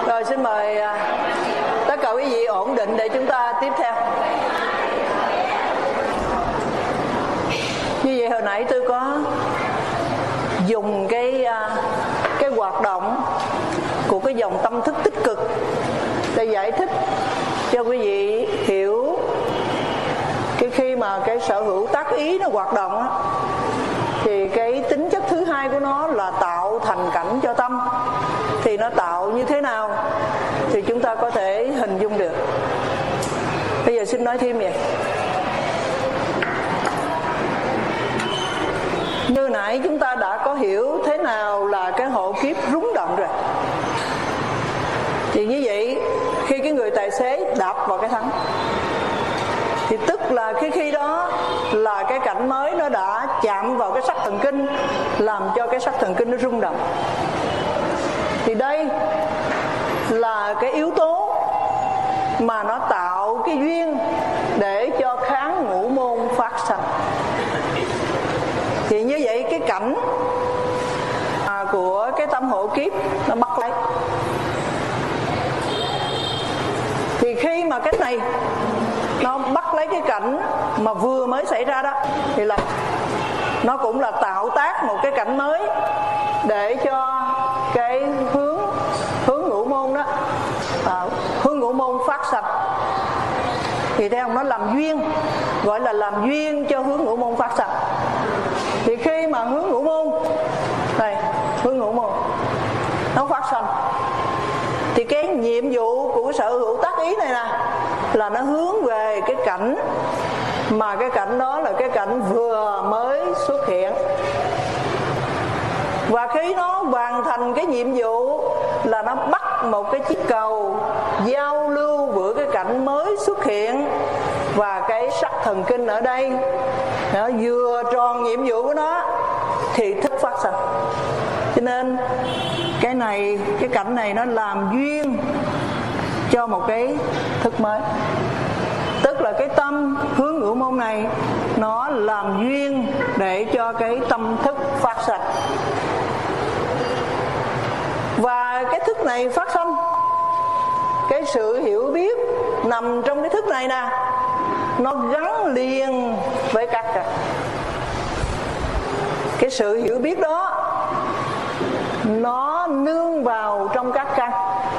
Rồi xin mời tất cả quý vị ổn định để chúng ta tiếp theo. Như vậy hồi nãy tôi có dùng cái hoạt động của cái dòng tâm thức tích cực để giải thích cho quý vị hiểu cái khi mà cái sở hữu tác ý nó hoạt động á, thì cái tính chất thứ hai của nó là tạo thành cảnh cho tâm. Thì nó tạo như thế nào thì chúng ta có thể hình dung được. Bây giờ xin nói thêm vậy. Như nãy chúng ta đã có hiểu thế nào là cái hộ kiếp rúng động rồi. Thì như vậy khi cái người tài xế đạp vào cái thắng thì tức là khi đó là cái cảnh mới nó đã chạm vào cái sắc thần kinh, làm cho cái sắc thần kinh nó rung động. Thì đây là cái yếu tố mà nó tạo cái duyên để cho kháng ngũ môn phát sanh. Thì như vậy cái cảnh của cái tâm hộ kiếp nó bắt lấy. Thì khi mà cái này nó bắt lấy cái cảnh mà vừa mới xảy ra đó, thì là nó cũng là tạo tác một cái cảnh mới để cho cái hướng ngũ môn đó, hướng ngũ môn phát sanh. Thì theo ông nó làm duyên, gọi là làm duyên cho hướng ngũ môn phát sanh. Thì khi mà hướng ngũ môn này, hướng ngũ môn nó phát sanh, thì cái nhiệm vụ của sở hữu tác ý này nè là nó hướng về cái cảnh mà cái cảnh đó là cái cảnh vừa mới xuất hiện. Và khi nó hoàn thành cái nhiệm vụ là nó bắt một cái chiếc cầu giao lưu giữa cái cảnh mới xuất hiện và cái sắc thần kinh ở đây, nó vừa tròn nhiệm vụ của nó thì thức phát sanh. Cho nên cái cảnh này nó làm duyên cho một cái thức mới. Tức là cái tâm hướng ngũ môn này nó làm duyên để cho cái tâm thức phát sanh. Và cái thức này phát sanh, cái sự hiểu biết nằm trong cái thức này nè, nó gắn liền với các căn. Cái sự hiểu biết đó nó nương vào trong các căn,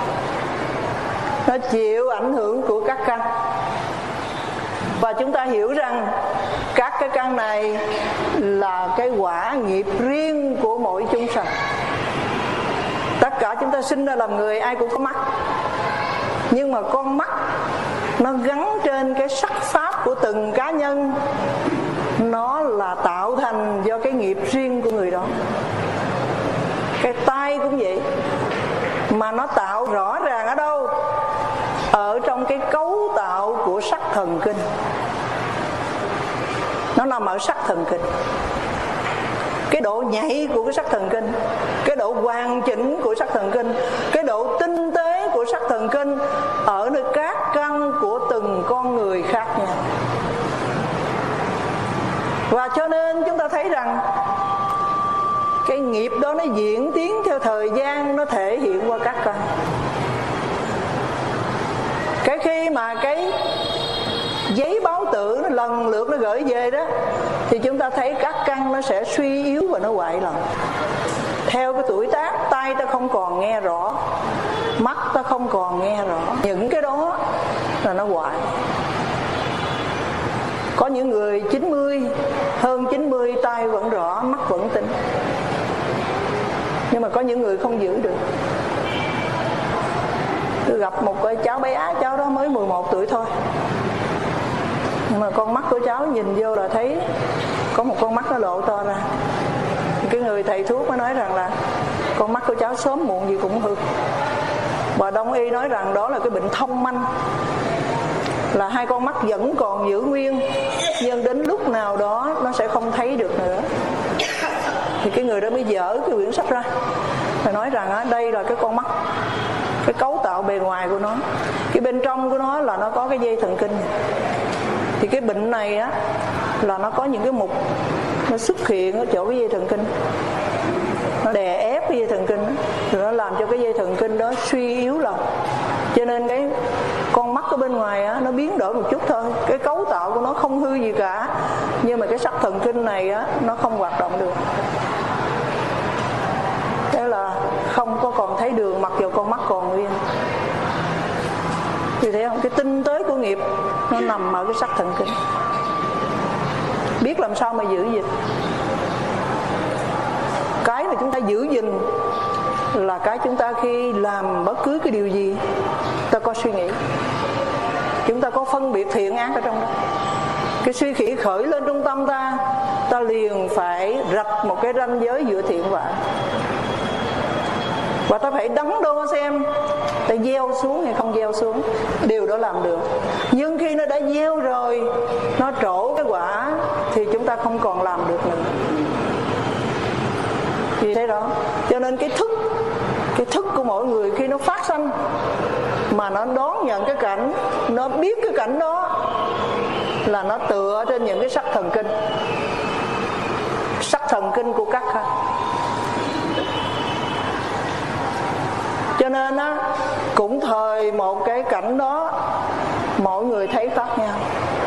nó chịu ảnh hưởng của các căn. Và chúng ta hiểu rằng các cái căn này là cái quả nghiệp riêng của mỗi chúng sanh. Tất cả chúng ta sinh ra làm người ai cũng có mắt, nhưng mà con mắt nó gắn trên cái sắc pháp của từng cá nhân, nó là tạo thành do cái nghiệp riêng của người đó. Cái tai cũng vậy, mà nó tạo rõ ràng ở đâu? Ở trong cái cấu tạo của sắc thần kinh. Nó nằm ở sắc thần kinh. Cái độ nhạy của cái sắc thần kinh, cái độ hoàn chỉnh của sắc thần kinh, cái độ tinh tế của sắc thần kinh ở nơi các căn của từng con người khác nhau. Và cho nên chúng ta thấy rằng cái nghiệp đó nó diễn tiến theo thời gian, nó thể hiện qua các căn. Cái khi mà cái giấy báo tử nó lần lượt nó gửi về đó, thì chúng ta thấy các căn nó sẽ suy yếu và nó hoại lần. Theo cái tuổi tác, tai ta không còn nghe rõ, mắt ta không còn nghe rõ, những cái đó là nó hoại. Có những người 90, hơn 90 tai vẫn rõ, mắt vẫn tinh. Nhưng mà có những người không giữ được. Tôi gặp một cái cháu bé, cháu đó mới 11 tuổi thôi, nhưng mà con mắt của cháu nhìn vô là thấy có một con mắt nó lộ to ra. Cái người thầy thuốc mới nói rằng là con mắt của cháu sớm muộn gì cũng hư. Và đông y nói rằng đó là cái bệnh thông manh, là hai con mắt vẫn còn giữ nguyên, nhưng đến lúc nào đó nó sẽ không thấy được nữa. Thì cái người đó mới dở cái quyển sách ra và nói rằng đây là cái con mắt, cái cấu tạo bề ngoài của nó, cái bên trong của nó là nó có cái dây thần kinh. Thì cái bệnh này á là nó có những cái mục nó xuất hiện ở chỗ cái dây thần kinh, nó đè ép cái dây thần kinh, rồi nó làm cho cái dây thần kinh đó suy yếu lòng. Cho nên cái con mắt ở bên ngoài á, nó biến đổi một chút thôi, cái cấu tạo của nó không hư gì cả, nhưng mà cái sắc thần kinh này á, nó không hoạt động được. Thế là không có còn thấy đường, mặc dù con mắt còn nguyên. Vì thấy không, cái tinh tế của nghiệp nó nằm ở cái sắc thần kinh. Biết làm sao mà giữ gìn. Cái mà chúng ta giữ gìn là cái chúng ta khi làm bất cứ cái điều gì, ta có suy nghĩ, chúng ta có phân biệt thiện ác ở trong đó. Cái suy nghĩ khởi lên trong tâm ta, ta liền phải rạch một cái ranh giới giữa thiện và ác. Và ta phải đắn đo xem ta gieo xuống hay không gieo xuống. Điều đó làm được. Nhưng khi nó đã gieo rồi, nó trổ cái quả, thì chúng ta không còn làm được nữa. Vì thế đó, cho nên cái thức của mỗi người khi nó phát sanh, mà nó đón nhận cái cảnh, nó biết cái cảnh đó, là nó tựa trên những cái sắc thần kinh. Sắc thần kinh của các ha. Cho nên á, cũng thời một cái cảnh đó, mọi người thấy khác nhau.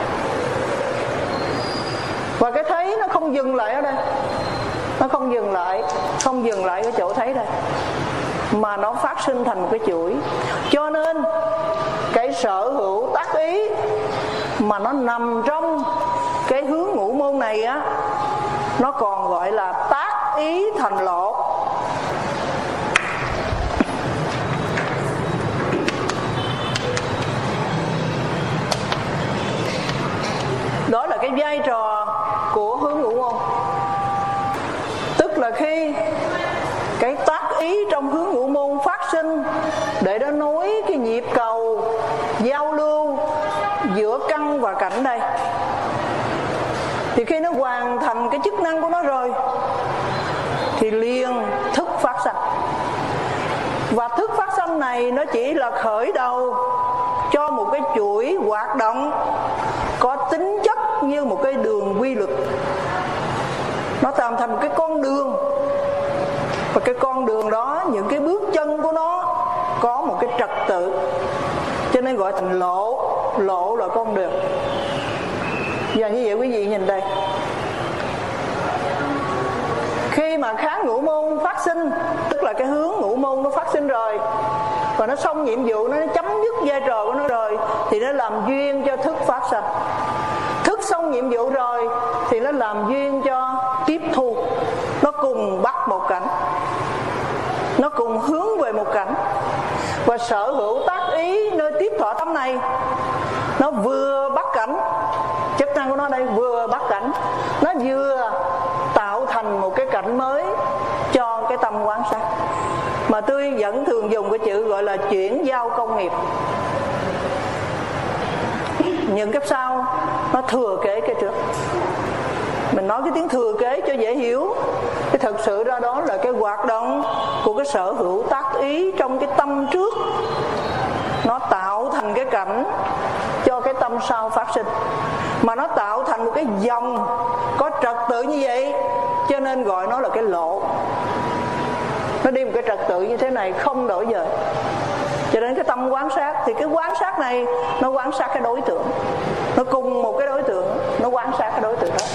Và cái thấy nó không dừng lại ở đây, nó không dừng lại cái chỗ thấy đây, mà nó phát sinh thành một cái chuỗi. Cho nên cái sở hữu tác ý mà nó nằm trong cái hướng ngũ môn này á, nó còn gọi là tác ý thành lộ. Đó là cái vai trò của hướng ngũ môn. Tức là khi cái tác ý trong hướng ngũ môn phát sinh để nó nối cái nhịp cầu giao lưu giữa căn và cảnh đây, thì khi nó hoàn thành cái chức năng của nó rồi, thì liền thức phát sanh. Và thức phát sanh này nó chỉ là khởi đầu cho một cái chuỗi hoạt động có tính chất như một cái đường quy luật. Nó tạo thành một cái con đường, và cái con đường đó, những cái bước chân của nó có một cái trật tự, cho nên gọi thành lộ. Lộ là con đường. Và như vậy quý vị nhìn đây, khi mà kháng ngũ môn phát sinh, tức là cái hướng ngũ môn nó phát sinh rồi, và nó xong nhiệm vụ, nó chấm dứt vai trò của nó rồi, thì nó làm duyên cho thức phát sanh. Thức xong nhiệm vụ rồi thì nó làm duyên cho tiếp thu. Nó cùng bắt một cảnh, nó cùng hướng về một cảnh. Và sở hữu tác ý nơi tiếp thọ tâm này, nó vừa bắt cảnh, chức năng của nó đây vừa bắt cảnh, nó vừa tạo thành một cái cảnh mới cho cái tâm quán sát. Mà tôi vẫn thường dùng cái chữ gọi là chuyển giao công nghiệp. Những cái sau nó thừa kế cái trước. Mình nói cái tiếng thừa kế cho dễ hiểu, cái thực sự ra đó là cái hoạt động của cái sở hữu tác ý trong cái tâm trước, nó tạo thành cái cảnh cho cái tâm sau phát sinh. Mà nó tạo thành một cái dòng có trật tự như vậy, cho nên gọi nó là cái lộ. Nó đi một cái trật tự như thế này, không đổi dời. Cho nên cái tâm quán sát, thì cái quán sát này nó quán sát cái đối tượng, nó cùng một cái đối tượng, nó quán sát cái đối tượng đó,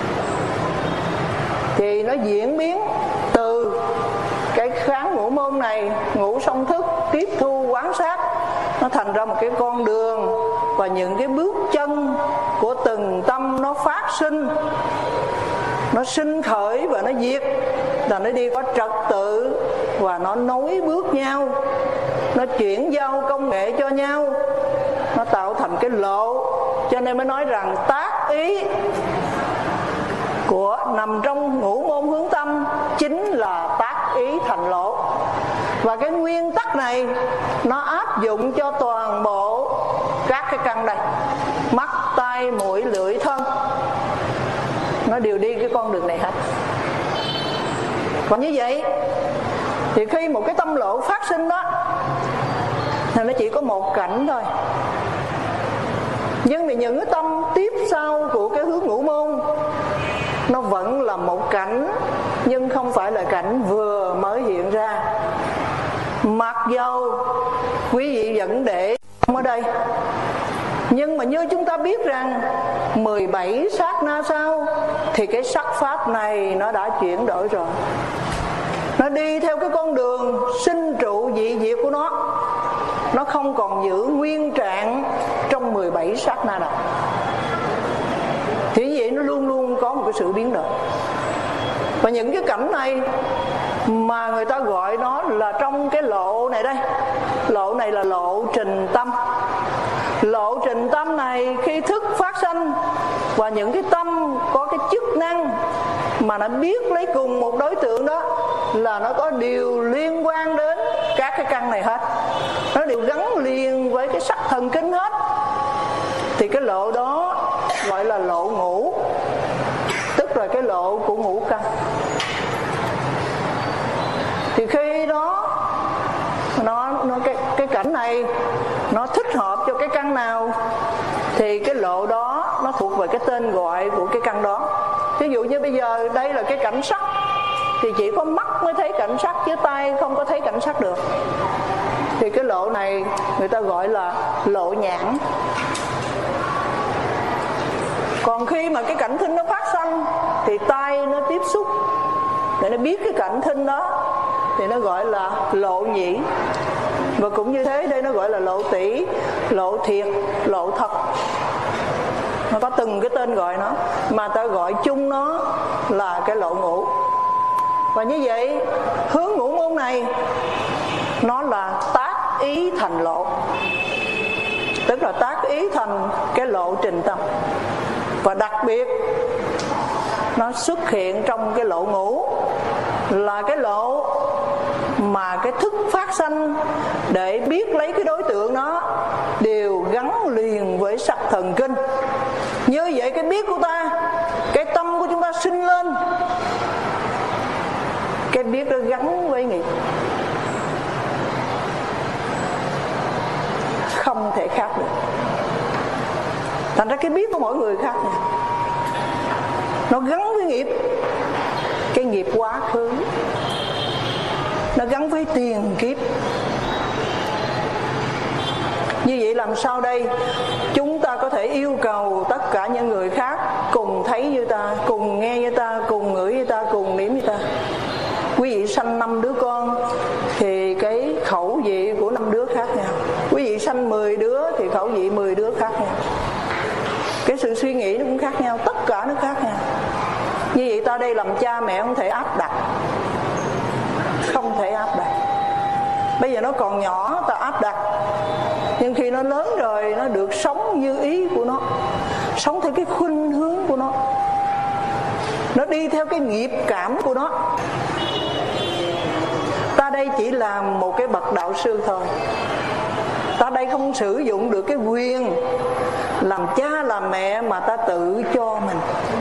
thì nó diễn biến từ cái kháng ngũ môn này, ngũ song thức, tiếp thu quán sát, nó thành ra một cái con đường. Và những cái bước chân của từng tâm nó phát sinh, nó sinh khởi và nó diệt, là nó đi có trật tự, và nó nối bước nhau, nó chuyển giao công nghệ cho nhau, nó tạo thành cái lộ. Cho nên mới nói rằng tác ý của nằm trong ngũ môn hướng tâm chính là tác ý thành lộ. Và cái nguyên tắc này nó áp dụng cho toàn bộ các cái căn đây, mắt, tai, mũi, lưỡi, thân, nó đều đi cái con đường này hết. Và như vậy thì khi một cái tâm lộ phát sinh đó, thì nó chỉ có một cảnh thôi. Nhưng mà những cái tâm tiếp sau của cái hướng ngũ môn, nó vẫn là một cảnh, nhưng không phải là cảnh vừa mới hiện ra, Mặc dầu quý vị vẫn để ở đây, nhưng mà như chúng ta biết rằng 17 sát na sau thì cái sắc pháp này nó đã chuyển đổi rồi. Nó đi theo cái con đường sinh trụ dị diệt của nó không còn giữ nguyên trạng trong 17 sát na nào. Thì vậy nó luôn luôn có một cái sự biến đổi. Và những cái cảnh này mà người ta gọi nó là trong cái lộ này đây. Lộ này là lộ trình tâm. Lộ trình tâm này khi thức phát sanh, và những cái tâm có cái chức năng mà nó biết lấy cùng một đối tượng đó là nó có điều liên quan đến các cái căn này hết. Nó đều gắn liền với cái sắc thần kinh hết. Thì cái lộ đó gọi là lộ ngũ, tức là cái lộ của ngũ căn. Thì khi đó cái cảnh này nó thích hợp cho cái căn nào thì cái lộ đó nó thuộc về cái tên gọi của cái căn đó. Ví dụ như bây giờ đây là cái cảnh sắc thì chỉ có mắt mới thấy cảnh sắc, chứ tay không có thấy cảnh sắc được. Thì cái lộ này người ta gọi là lộ nhãn. Còn khi mà cái cảnh thinh nó phát sanh thì tay nó tiếp xúc để nó biết cái cảnh thinh đó thì nó gọi là lộ nhĩ. Và cũng như thế đây nó gọi là lộ tỷ, lộ thiệt, lộ thật. Nó có từng cái tên gọi nó, mà ta gọi chung nó là cái lộ ngũ. Và như vậy hướng ngũ môn này nó là tác ý thành lộ, tức là tác ý thành cái lộ trình tâm. Và đặc biệt nó xuất hiện trong cái lộ ngũ là cái lộ mà cái thức phát sanh để biết lấy cái đối tượng nó đều gắn liền với sắc thần kinh. Như vậy cái biết của ta, cái tâm của chúng ta sinh lên, cái biết nó gắn với nghiệp, không thể khác được. Thành ra cái biết của mỗi người khác nhau. Nó gắn với nghiệp, cái nghiệp quá khứ, nó gắn với tiền kiếp. Như vậy làm sao đây chúng ta có thể yêu cầu tất cả những người khác cùng thấy như ta, cùng nghe như ta, cùng ngửi như ta, cùng nếm như ta? Quý vị sanh 5 đứa con thì cái khẩu vị của 5 đứa khác nhau. Quý vị sanh 10 đứa thì khẩu vị 10 đứa khác nhau. Cái sự suy nghĩ nó cũng khác nhau, tất cả nó khác nhau. Như vậy ta đây làm cha mẹ không thể áp đặt, không thể áp đặt. Bây giờ nó còn nhỏ ta áp đặt, nhưng khi nó lớn rồi nó được sống như ý của nó, sống theo cái khuynh hướng của nó đi theo cái nghiệp cảm của nó. Ta đây chỉ là một cái bậc đạo sư thôi. Ta đây không sử dụng được cái quyền làm cha làm mẹ mà ta tự cho mình.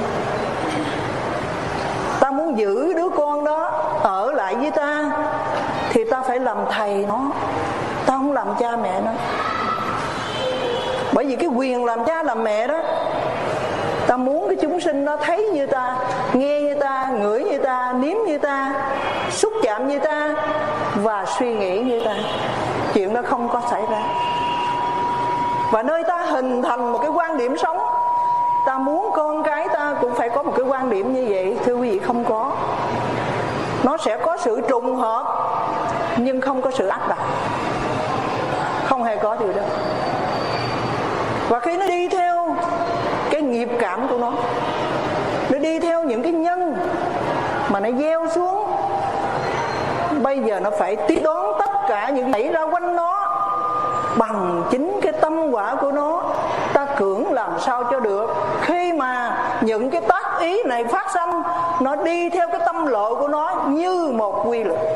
Ta muốn giữ đứa con đó ở lại với ta thì ta phải làm thầy nó, ta không làm cha mẹ nó. Bởi vì cái quyền làm cha làm mẹ đó, ta muốn cái chúng sinh nó thấy như ta, nghe như ta, ngửi như ta, nếm như ta, xúc chạm như ta và suy nghĩ như ta. Chuyện đó không có xảy ra. Và nơi ta hình thành một cái quan điểm sống, ta muốn con cái ta cũng phải có một cái quan điểm như vậy. Thưa quý vị, không có. Nó sẽ có sự trùng hợp nhưng không có sự áp đặt, không hề có điều đó. Và khi nó đi theo cái nghiệp cảm của nó đi theo những cái nhân mà nó gieo xuống, bây giờ nó phải tiếp đón tất cả những xảy ra quanh nó bằng chính cái tâm quả của nó. Ta cưỡng làm sao cho được khi mà những cái tác ý này phát sanh, nó đi theo cái tâm lộ của nó như một quy luật.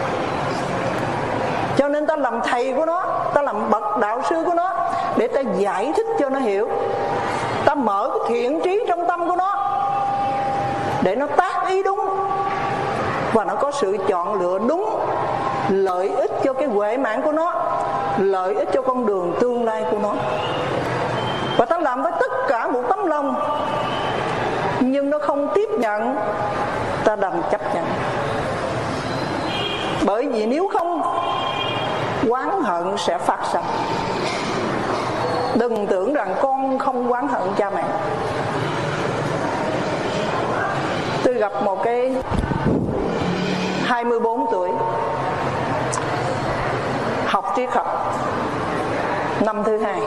Cho nên ta làm thầy của nó, ta làm bậc đạo sư của nó để ta giải thích cho nó hiểu. Ta mở cái thiện trí trong tâm của nó để nó tác ý đúng, và nó có sự chọn lựa đúng, lợi ích cho cái huệ mạng của nó, lợi ích cho con đường tương lai của nó. Và ta làm với tất cả một tấm lòng, nhưng nó không tiếp nhận, ta đành chấp nhận. Bởi vì nếu không, oán hận sẽ phát sinh. Đừng tưởng rằng con không oán hận cha mẹ. Tôi gặp một cái 24 tuổi học triết học năm thứ 2,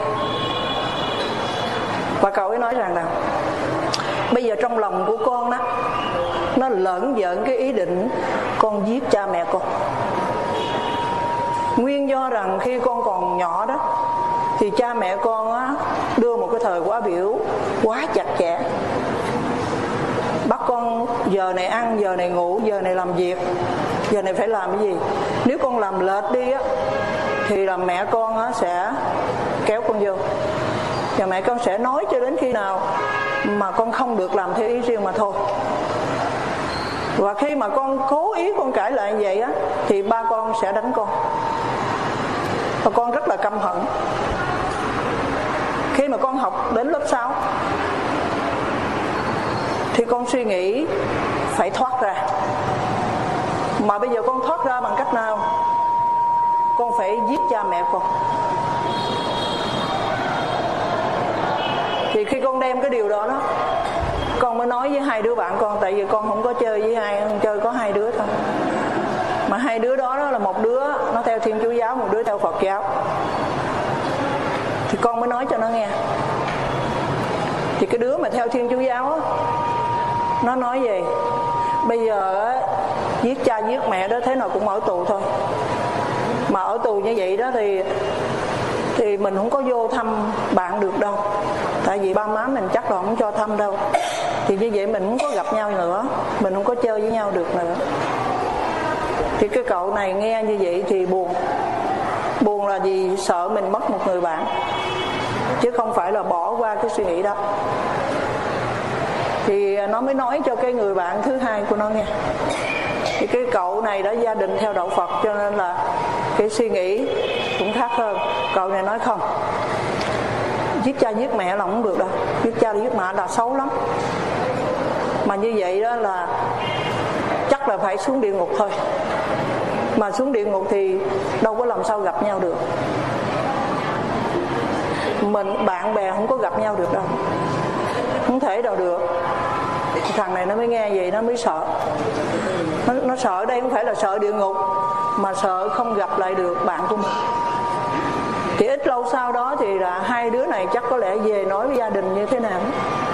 và cậu ấy nói rằng là bây giờ trong lòng của con đó, nó lởn vởn cái ý định con giết cha mẹ con. Nguyên do rằng khi con còn nhỏ đó thì cha mẹ con á, đưa một cái thời khóa biểu quá chặt chẽ, bắt con giờ này ăn, giờ này ngủ, giờ này làm việc, giờ này phải làm cái gì. Nếu con làm lệch đi á thì là mẹ con á sẽ kéo con vô, và mẹ con sẽ nói cho đến khi nào mà con không được làm theo ý riêng mà thôi. Và khi mà con cố ý con cãi lại như vậy á thì ba con sẽ đánh con, và con rất là căm hận. Khi mà con học đến lớp 6 thì con suy nghĩ phải thoát ra. Mà bây giờ con thoát ra bằng cách nào? Con phải giết cha mẹ con. Thì khi con đem cái điều đó con mới nói với 2 đứa bạn con, tại vì con không có chơi với ai, con chơi có 2 đứa thôi. Mà 2 đứa đó là một đứa nó theo Thiên Chúa giáo, một đứa theo Phật giáo. Thì con mới nói cho nó nghe. Thì cái đứa mà theo Thiên Chúa giáo á, nó nói về bây giờ á, giết cha giết mẹ đó thế nào cũng ở tù thôi. Mà ở tù như vậy đó thì mình không có vô thăm bạn được đâu, tại vì ba má mình chắc là không cho thăm đâu. Thì như vậy mình không có gặp nhau nữa, mình không có chơi với nhau được nữa. Thì cái cậu này nghe như vậy thì buồn. Buồn là vì sợ mình mất một người bạn, chứ không phải là bỏ qua cái suy nghĩ đó. Thì nó mới nói cho cái người bạn thứ 2 của nó nghe. Thì cái cậu này đã gia đình theo đạo Phật, cho nên là cái suy nghĩ cũng khác hơn. Cậu này nói không, giết cha giết mẹ là không được đâu, giết cha giết mẹ là xấu lắm. Mà như vậy đó là chắc là phải xuống địa ngục thôi. Mà xuống địa ngục thì đâu có làm sao gặp nhau được. Mình bạn bè không có gặp nhau được đâu, không thể đâu được. Thằng này nó mới nghe vậy nó mới sợ. Nó sợ ở đây không phải là sợ địa ngục, mà sợ không gặp lại được bạn của mình. Thì ít lâu sau đó thì là 2 đứa này chắc có lẽ về nói với gia đình như thế nào.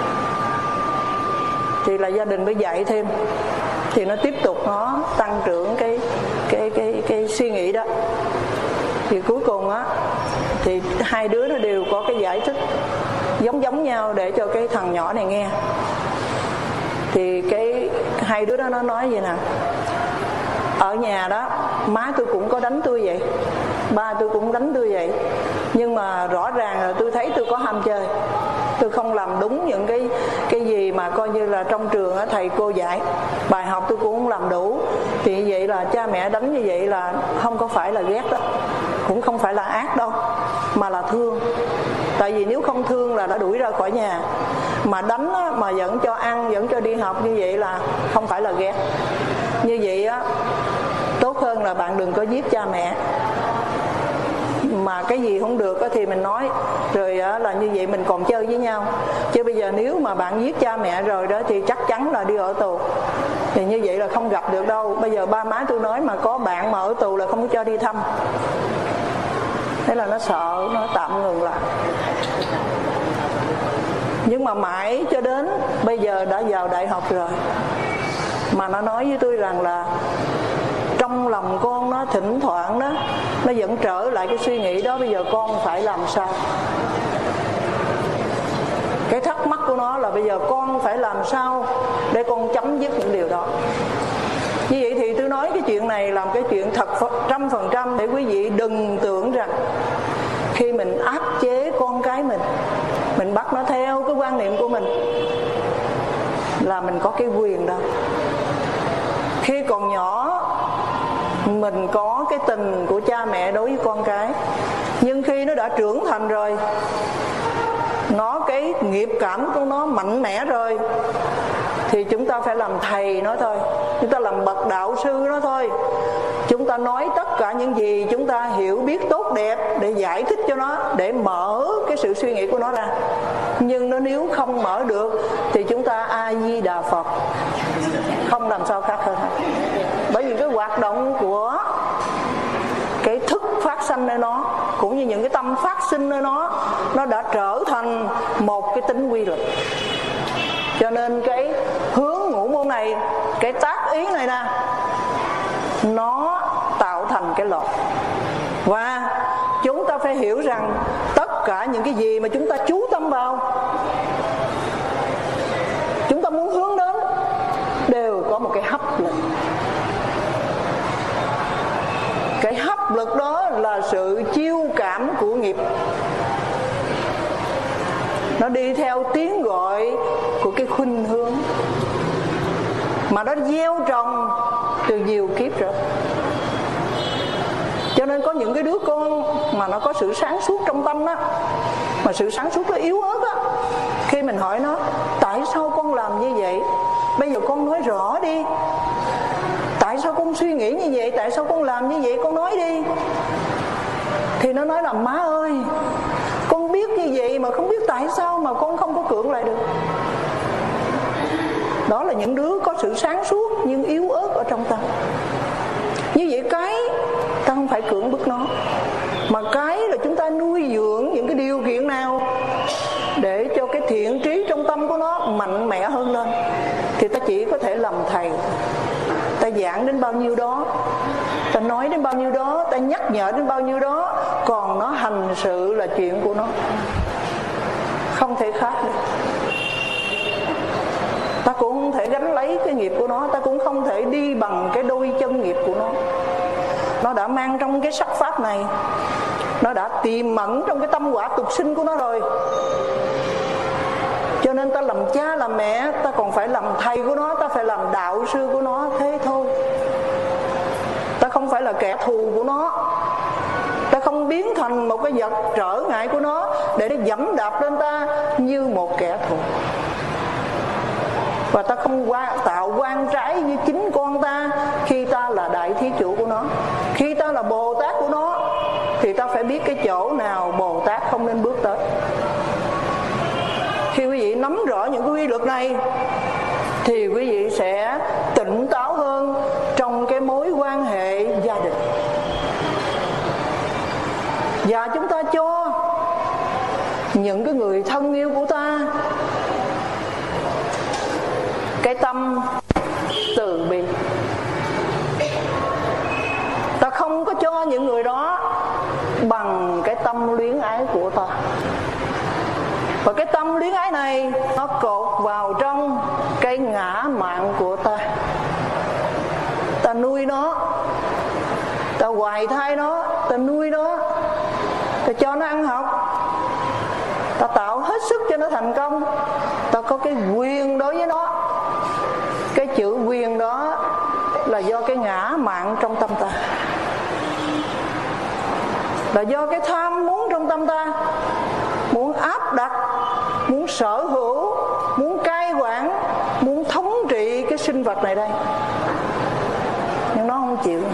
Thì là gia đình mới dạy thêm, thì nó tiếp tục nó tăng trưởng cái suy nghĩ đó. Thì cuối cùng á thì 2 đứa nó đều có cái giải thích giống nhau để cho cái thằng nhỏ này nghe. Thì cái 2 đứa đó nó nói vậy nè: ở nhà đó má tôi cũng có đánh tôi vậy, ba tôi cũng đánh tôi vậy, nhưng mà rõ ràng là tôi thấy tôi có ham chơi, tôi không làm đúng những cái gì mà coi như là trong trường á, thầy cô dạy, bài học tôi cũng không làm đủ. Thì vậy là cha mẹ đánh như vậy là không có phải là ghét đó, cũng không phải là ác đâu, mà là thương. Tại vì nếu không thương là đã đuổi ra khỏi nhà, mà đánh á, mà vẫn cho ăn, vẫn cho đi học như vậy là không phải là ghét. Như vậy á, tốt hơn là bạn đừng có giết cha mẹ. Mà cái gì không được á thì mình nói, rồi á, là như vậy mình còn chơi với nhau. Chứ bây giờ nếu mà bạn giết cha mẹ rồi đó thì chắc chắn là đi ở tù. Thì như vậy là không gặp được đâu. Bây giờ ba má tôi nói mà có bạn mà ở tù là không có cho đi thăm. Thế là nó sợ, nó tạm ngừng lại. Nhưng mà mãi cho đến bây giờ đã vào đại học rồi mà nó nói với tôi rằng là trong lòng con nó thỉnh thoảng đó nó vẫn trở lại cái suy nghĩ đó, bây giờ con phải làm sao. Cái thắc mắc của nó là bây giờ con phải làm sao để con chấm dứt những điều đó. Như vậy thì tôi nói cái chuyện này làm cái chuyện thật 100% để quý vị đừng tưởng rằng khi mình áp chế con cái mình bắt nó theo cái quan niệm của mình là mình có cái quyền đâu. Khi còn nhỏ mình có cái tình của cha mẹ đối với con cái, nhưng khi nó đã trưởng thành rồi, nó cái nghiệp cảm của nó mạnh mẽ rồi, thì chúng ta phải làm thầy nó thôi, chúng ta làm bậc đạo sư nó thôi, chứ chúng ta nói tất cả những gì chúng ta hiểu biết tốt đẹp để giải thích cho nó, để mở cái sự suy nghĩ của nó ra. Nhưng nó nếu không mở được thì chúng ta A Di Đà Phật, không làm sao khác hơn. Bởi vì cái hoạt động của cái thức phát sanh nơi nó, cũng như những cái tâm phát sinh nơi nó đã trở thành một cái tính quy luật. Cho nên cái hướng ngũ môn này, cái tác ý này nè, nó tạo thành cái lột. Và chúng ta phải hiểu rằng tất cả những cái gì mà chúng ta chú tâm vào, chúng ta muốn hướng đến, đều có một cái hấp lực. Cái hấp lực đó là sự chiêu cảm của nghiệp. Nó đi theo tiếng gọi của cái khuynh hướng mà nó gieo trồng từ nhiều kiếp rồi. Cho nên có những cái đứa con mà nó có sự sáng suốt trong tâm á, mà sự sáng suốt nó yếu ớt á, khi mình hỏi nó tại sao con làm như vậy, bây giờ con nói rõ đi, tại sao con suy nghĩ như vậy, tại sao con làm như vậy, con nói đi. Thì nó nói là má ơi, con biết như vậy mà không biết tại sao mà con không có cưỡng lại được. Đó là những đứa có sự sáng suốt nhưng yếu ớt ở trong tâm. Như vậy cái ta không phải cưỡng bức nó, mà cái là chúng ta nuôi dưỡng những cái điều kiện nào để cho cái thiện trí trong tâm của nó mạnh mẽ hơn lên. Thì ta chỉ có thể làm thầy, ta giảng đến bao nhiêu đó, ta nói đến bao nhiêu đó, ta nhắc nhở đến bao nhiêu đó, còn nó hành sự là chuyện của nó, không thể khác được. Ta cũng không thể gánh lấy cái nghiệp của nó, ta cũng không thể đi bằng cái đôi chân nghiệp của nó. Nó đã mang trong cái sắc pháp này, nó đã tiềm ẩn trong cái tâm quả tục sinh của nó rồi. Cho nên ta làm cha làm mẹ, ta còn phải làm thầy của nó, ta phải làm đạo sư của nó, thế thôi. Ta không phải là kẻ thù của nó, ta không biến thành một cái vật trở ngại của nó để nó dẫm đạp lên ta như một kẻ thù. Và ta không tạo quan trái như chính con ta khi ta là đại thí chủ của nó. Khi ta là Bồ Tát của nó thì ta phải biết cái chỗ nào Bồ Tát không nên bước tới. Khi quý vị nắm rõ những cái quy luật này thì quý vị sẽ tỉnh táo hơn trong cái mối quan hệ gia đình. Và chúng ta cho những cái người thân yêu của ta cái tâm từ bi. Ta không có cho những người đó bằng cái tâm luyến ái của ta. Và cái tâm luyến ái này nó cột vào trong cái ngã mạn của ta. Ta nuôi nó, ta hoài thai nó, ta nuôi nó, ta cho nó ăn học, ta tạo hết sức cho nó thành công. Ta có cái quyền đối với nó. Cái chữ quyền đó là do cái ngã mạn trong tâm ta, là do cái tham muốn trong tâm ta, muốn áp đặt, muốn sở hữu, muốn cai quản, muốn thống trị cái sinh vật này đây. Nhưng nó không chịu.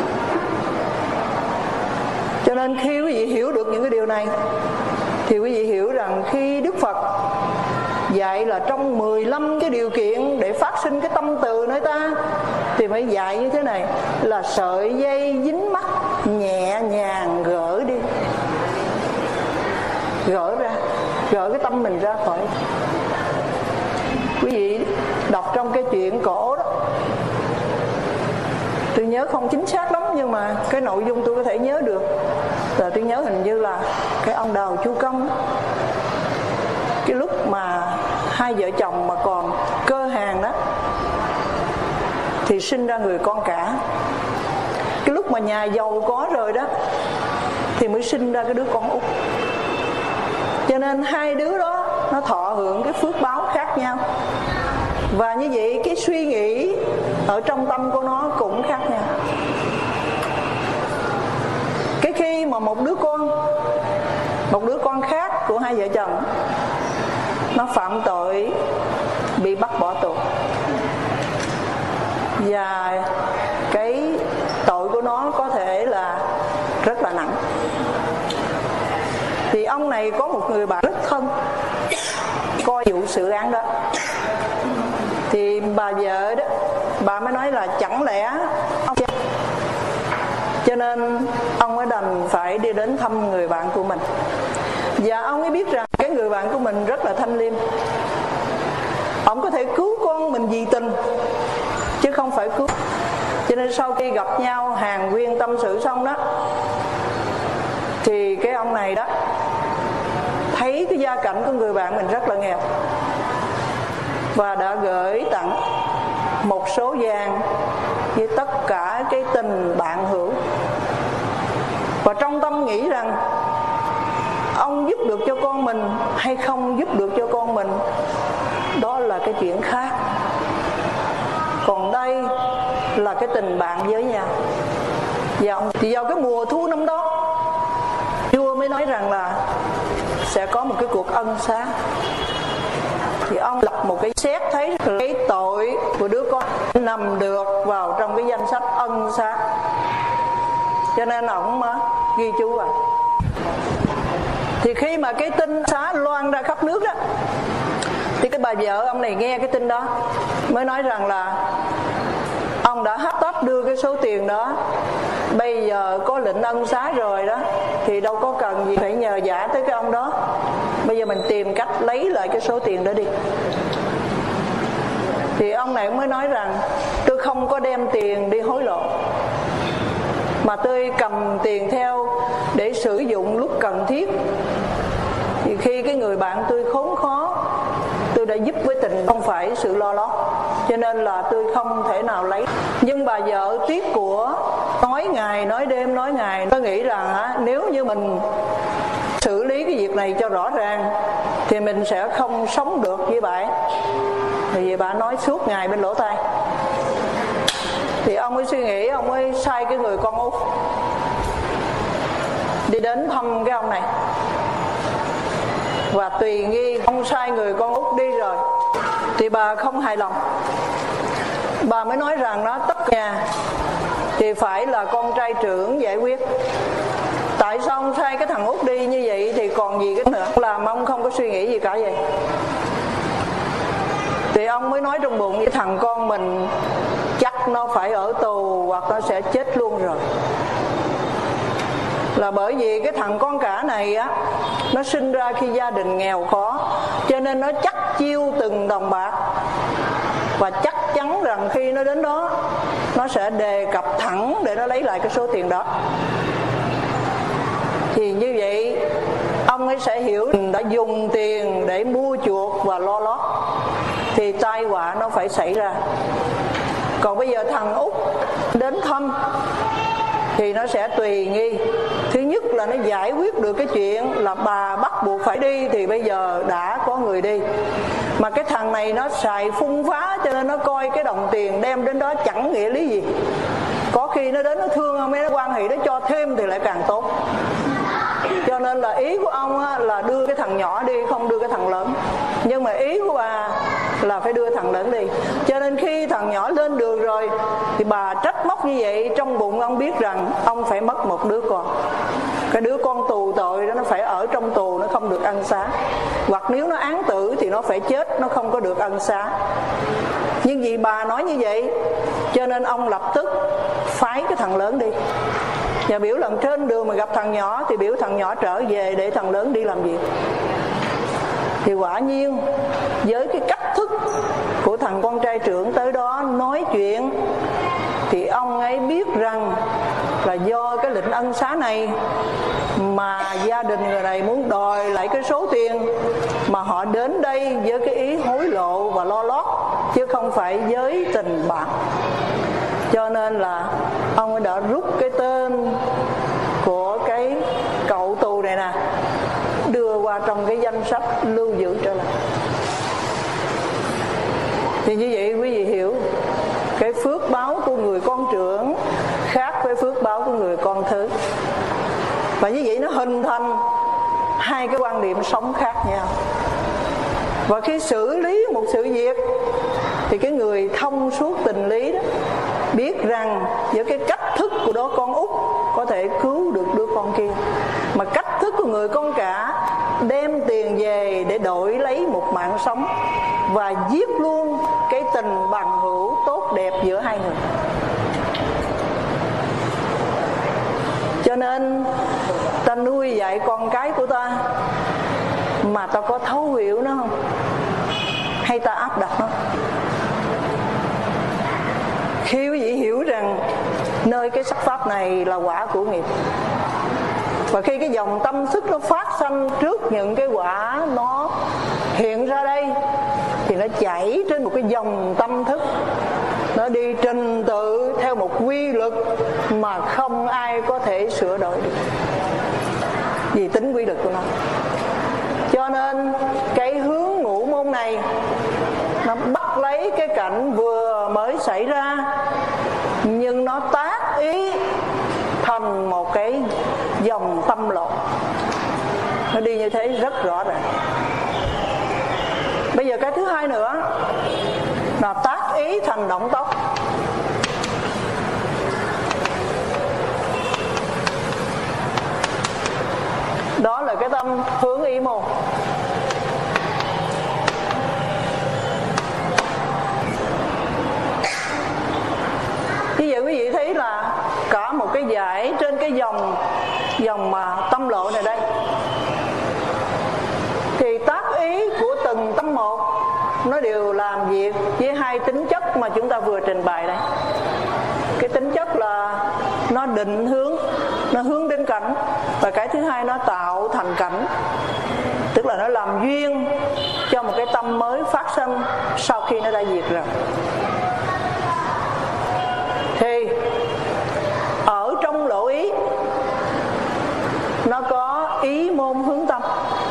Cho nên khi quý vị hiểu được những cái điều này thì quý vị hiểu rằng khi Đức Phật dạy là trong 15 cái điều kiện để phát sinh cái tâm từ nơi ta thì phải dạy như thế này, là sợi dây dính mắt nhẹ nhàng gỡ đi, gỡ ra, gỡ cái tâm mình ra khỏi. Quý vị đọc trong cái chuyện cổ đó, tôi nhớ không chính xác lắm nhưng mà cái nội dung tôi có thể nhớ được. Là tôi nhớ hình như là cái ông Đào Chu Công, cái lúc mà hai vợ chồng mà còn cơ hàng đó thì sinh ra người con cả. Cái lúc mà nhà giàu có rồi đó thì mới sinh ra cái đứa con út. Cho nên hai đứa đó nó thọ hưởng cái phước báo khác nhau. Và như vậy cái suy nghĩ ở trong tâm của nó cũng khác nhau. Cái khi mà một đứa con khác của hai vợ chồng nó phạm tội bị bắt bỏ tù, và cái tội của nó rất là nặng. Thì ông này có một người bạn rất thân coi vụ sự án đó. Thì bà vợ đó, bà mới nói là chẳng lẽ ông, cho nên ông mới đành phải đi đến thăm người bạn của mình. Và ông ấy biết rằng cái người bạn của mình rất là thanh liêm, ông có thể cứu con mình vì tình chứ không phải cứu. Cho nên sau khi gặp nhau hàn huyên tâm sự xong đó, thì cái ông này đó thấy cái gia cảnh của người bạn mình rất là nghèo, và đã gửi tặng một số vàng với tất cả cái tình bạn hữu. Và trong tâm nghĩ rằng ông giúp được cho con mình hay không giúp được cho con mình, đó là cái chuyện khác. Còn đây là cái tình bạn với nhau. Thì vào cái mùa thu năm đó, vua mới nói rằng là sẽ có một cái cuộc ân xá. Thì ông lập một cái xét thấy cái tội của đứa con nằm được vào trong cái danh sách ân xá, cho nên ông ghi chú vào. Thì khi mà cái tin xá loan ra khắp nước đó, thì cái bà vợ ông này nghe cái tin đó mới nói rằng là ông đã hấp tấp đưa cái số tiền đó, bây giờ có lệnh ân xá rồi đó thì đâu có cần gì phải nhờ vả tới cái ông đó, bây giờ mình tìm cách lấy lại cái số tiền đó đi. Thì ông này mới nói rằng tôi không có đem tiền đi hối lộ, mà tôi cầm tiền theo để sử dụng lúc cần thiết. Thì khi cái người bạn tôi khốn khó, tôi đã giúp với tình, không phải sự lo lót, cho nên là tôi không thể nào lấy. Nhưng bà vợ tiếc của, nói ngày nói đêm nói ngày, tôi nghĩ rằng nếu như mình xử lý cái việc này cho rõ ràng thì mình sẽ không sống được với bà ấy. Thì bà nói suốt ngày bên lỗ tai. Thì ông mới suy nghĩ, ông mới sai cái người con út đi đến thăm cái ông này. Và tùy nghi ông sai người con út đi rồi thì bà không hài lòng. Bà mới nói rằng nó tất cả nhà thì phải là con trai trưởng giải quyết. Tại sao ông sai cái thằng út đi như vậy thì còn gì cái nữa, làm ông không có suy nghĩ gì cả vậy. Thì ông mới nói trong bụng, cái thằng con mình chắc nó phải ở tù hoặc nó sẽ chết luôn rồi. Là bởi vì cái thằng con cả này á, nó sinh ra khi gia đình nghèo khó, cho nên nó chắc chiêu từng đồng bạc. Và chắc chắn rằng khi nó đến đó, nó sẽ đề cập thẳng để nó lấy lại cái số tiền đó. Thì như vậy ông ấy sẽ hiểu mình đã dùng tiền để mua chuộc và lo lót, thì tai họa nó phải xảy ra. Còn bây giờ thằng út đến thăm thì nó sẽ tùy nghi. Thứ nhất là nó giải quyết được cái chuyện là bà bắt buộc phải đi, thì bây giờ đã có người đi. Mà cái thằng này nó xài phung phá, cho nên nó coi cái đồng tiền đem đến đó chẳng nghĩa lý gì. Có khi nó đến nó thương ông ấy, nó quan hệ, nó cho thêm thì lại càng tốt. Cho nên là ý của ông là đưa cái thằng nhỏ đi, không đưa cái thằng lớn. Nhưng mà ý của bà là phải đưa thằng lớn đi. Cho nên khi thằng nhỏ lên đường rồi thì bà trách móc như vậy, trong bụng ông biết rằng ông phải mất một đứa con. Cái đứa con tù tội đó nó phải ở trong tù, nó không được ân xá. Hoặc nếu nó án tử thì nó phải chết, nó không có được ân xá. Nhưng vì bà nói như vậy, cho nên ông lập tức phái cái thằng lớn đi. Và biểu lần trên đường mà gặp thằng nhỏ thì biểu thằng nhỏ trở về để thằng lớn đi làm việc. Thì quả nhiên với cái cách thức của thằng con trai trưởng tới đó nói chuyện, thì ông ấy biết rằng là do cái lệnh ân xá này mà gia đình người này muốn đòi lại cái số tiền mà họ đến đây với cái ý hối lộ và lo lót, chứ không phải với tình bạn. Cho nên là ông ấy đã rút cái tên của cái cậu tù này nè, đưa qua trong cái danh sách lưu giữ trở lại. Thì như vậy quý vị hiểu, cái phước báo của người con trưởng khác với phước báo của người con thứ. Và như vậy nó hình thành hai cái quan điểm sống khác nhau. Và khi xử lý một sự việc thì cái người thông suốt tình lý đó biết rằng với cái cách thức của đứa con út có thể cứu được đứa con kia, mà cách thức của người con cả đem tiền về để đổi lấy một mạng sống và giết luôn cái tình bằng hữu tốt đẹp giữa hai người. Cho nên ta nuôi dạy con cái của ta mà ta có thấu hiểu nó không, hay ta áp đặt nó? Khi quý vị hiểu rằng nơi cái sắc pháp này là quả của nghiệp, và khi cái dòng tâm thức nó phát sanh trước những cái quả nó hiện ra đây, thì nó chảy trên một cái dòng tâm thức, nó đi trình tự theo một quy luật mà không ai có thể sửa đổi được vì tính quy luật của nó. Cho nên cái hướng ngũ môn này nó bắt lấy cái cảnh vừa mới xảy ra, nhưng nó tác ý thành một cái dòng tâm lộ. Nó đi như thế rất rõ ràng. Bây giờ cái thứ hai nữa là tác ý thành động tốc. Đó là cái tâm hướng ý môn. Như vậy quý vị thấy là cả một cái dải trên cái dòng mà tâm lộ này đây, thì tác ý của từng tâm một nó đều làm việc với hai tính chất mà chúng ta vừa trình bày đây. Cái tính chất là nó định hướng, nó hướng đến cảnh, và cái thứ hai nó tạo thành cảnh, tức là nó làm duyên cho một cái tâm mới phát sinh sau khi nó đã diệt rồi. Thì ở trong lộ ý nó có ý môn hướng tâm,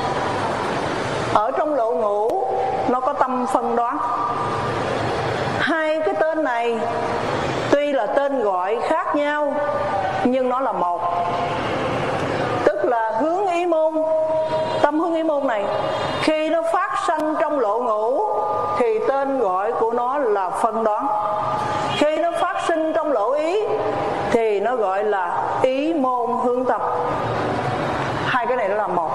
ở trong lộ ngũ nó có tâm phân đoán. Hai cái tên này tuy là tên gọi khác nhau nhưng nó là một, tức là hướng ý môn. Tâm hướng ý môn này khi nó phát sanh trong lộ ngũ thì tên gọi của nó là phân đoán. Khi nó phát sinh trong lộ ý thì nó gọi là ý môn hướng tâm. Hai cái này nó là một.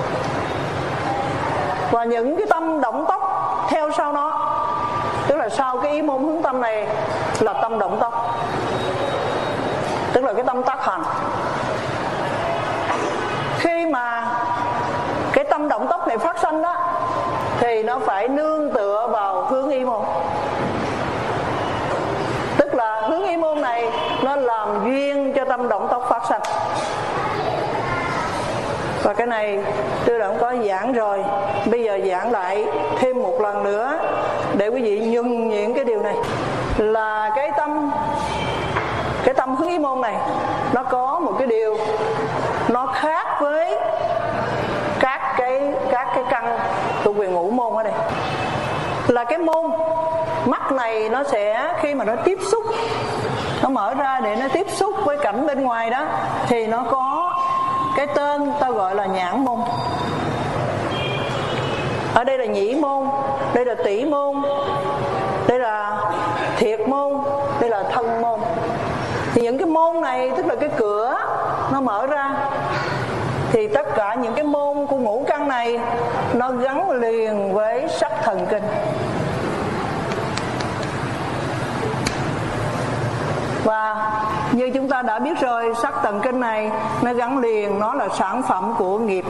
Và những cái tâm động tốc theo sau nó, tức là sau cái ý môn hướng tâm này là tâm động tốc, tức là cái tâm tác hành. Khi mà cái tâm động tốc này phát sinh đó thì nó phải nương tựa vào hướng ý môn, tức là hướng ý môn này nó làm duyên cho tâm động tốc phát sinh. Và cái này tôi đã có giảng rồi, bây giờ giảng lại thêm một lần nữa để quý vị nhận những cái điều này. Là cái tâm hướng ý môn này nó có một cái điều nó khác với các cái căn thuộc về ngũ môn ở đây. Là cái môn mắt này nó sẽ khi mà nó tiếp xúc, nó mở ra để nó tiếp xúc với cảnh bên ngoài đó, thì nó có cái tên ta gọi là nhãn môn. Ở đây là nhĩ môn, đây là tỷ môn, đây là thiệt môn, đây là thân môn. Thì những cái môn này tức là cái cửa nó mở ra, thì tất cả những cái môn của ngũ căn này nó gắn liền với sắc thần kinh. Và như chúng ta đã biết rồi, sắc thần kinh này nó gắn liền, nó là sản phẩm của nghiệp.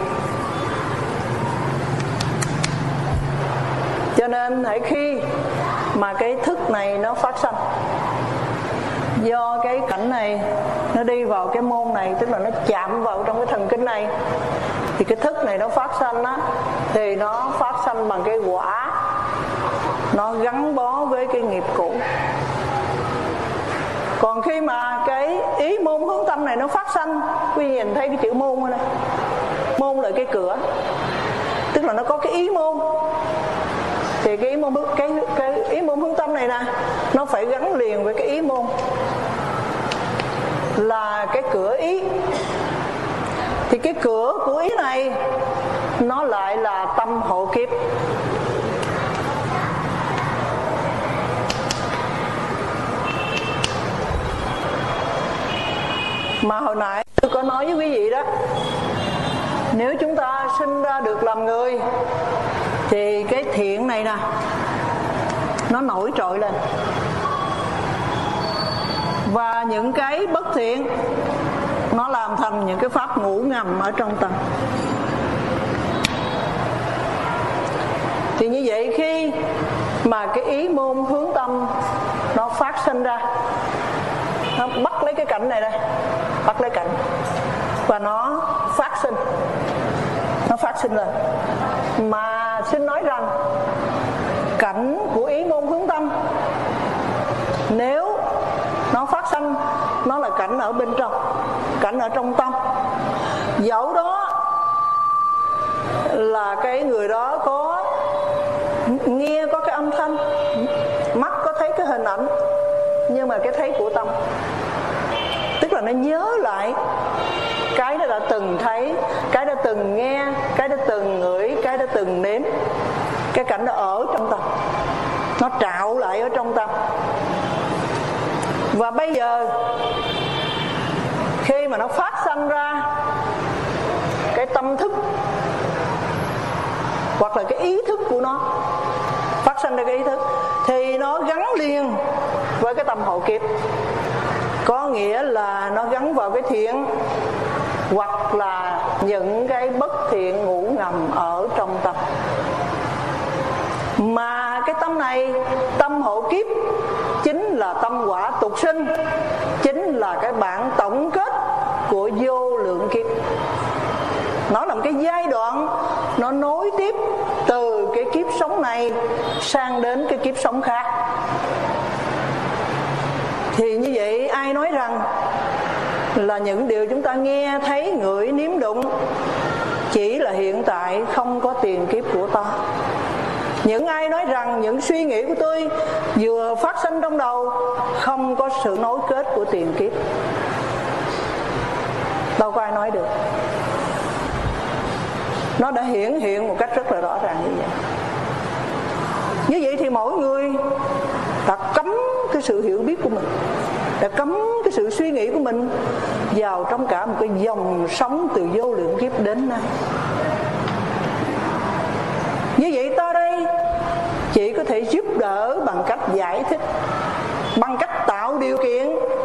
Cho nên hãy khi mà cái thức này nó phát sinh, do cái cảnh này nó đi vào cái môn này, tức là nó chạm vào trong cái thần kinh này, thì cái thức này nó phát sinh á, thì nó phát sinh bằng cái quả, nó gắn bó với cái nghiệp cũ. Còn khi mà cái ý môn hướng tâm này nó phát sinh, quý vị nhìn thấy cái chữ môn ở đây, môn là cái cửa, tức là nó có cái ý môn, thì cái ý môn hướng tâm này nè, nó phải gắn liền với cái ý môn là cái cửa ý. Thì cái cửa của ý này nó lại là tâm hộ kiếp. Mà hồi nãy tôi có nói với quý vị đó, nếu chúng ta sinh ra được làm người thì cái thiện này nè nó nổi trội lên, và những cái bất thiện nó làm thành những cái pháp ngủ ngầm ở trong tâm. Thì như vậy khi mà cái ý môn hướng tâm nó phát sinh ra, nó bắt lấy cái cảnh này đây, bắt lấy cảnh, và nó phát sinh lên. Mà xin nói rằng cảnh của ý môn hướng tâm, nếu nó phát sinh, nó là cảnh ở bên trong, cảnh ở trong tâm. Dẫu đó là cái người đó có nghe có cái âm thanh, mắt có thấy cái hình ảnh, nhưng mà cái thấy của tâm, tức là nó nhớ lại cái nó đã từng thấy, cái đã từng nghe, cái đã từng ngửi, cái đã từng nếm. Cái cảnh đó ở trong tâm, nó trạo lại ở trong tâm. Và bây giờ khi mà nó phát sanh ra cái tâm thức hoặc là cái ý thức của nó, phát sanh ra cái ý thức, thì nó gắn liền với cái tâm hộ kiếp. Có nghĩa là nó gắn vào cái thiện hoặc là những cái bất thiện ngủ ngầm ở trong tâm. Mà cái tâm này, tâm hộ kiếp, chính là tâm quả tục sinh, chính là cái bản tổng kết của vô lượng kiếp. Nó là một cái giai đoạn, nó nối tiếp từ cái kiếp sống này sang đến cái kiếp sống khác. Thì như vậy ai nói rằng là những điều chúng ta nghe, thấy, ngửi, nếm, đụng chỉ là hiện tại, không có tiền kiếp của ta? Những ai nói rằng những suy nghĩ của tôi vừa phát sinh trong đầu, không có sự nối kết của tiền kiếp? Đâu có ai nói được. Nó đã hiển hiện một cách rất là rõ ràng như vậy. Như vậy thì mỗi người ta cấm cái sự hiểu biết của mình, đã cấm cái sự suy nghĩ của mình vào trong cả một cái dòng sống từ vô lượng kiếp đến nay. Như vậy ta đây chỉ có thể giúp đỡ bằng cách giải thích, bằng cách tạo điều kiện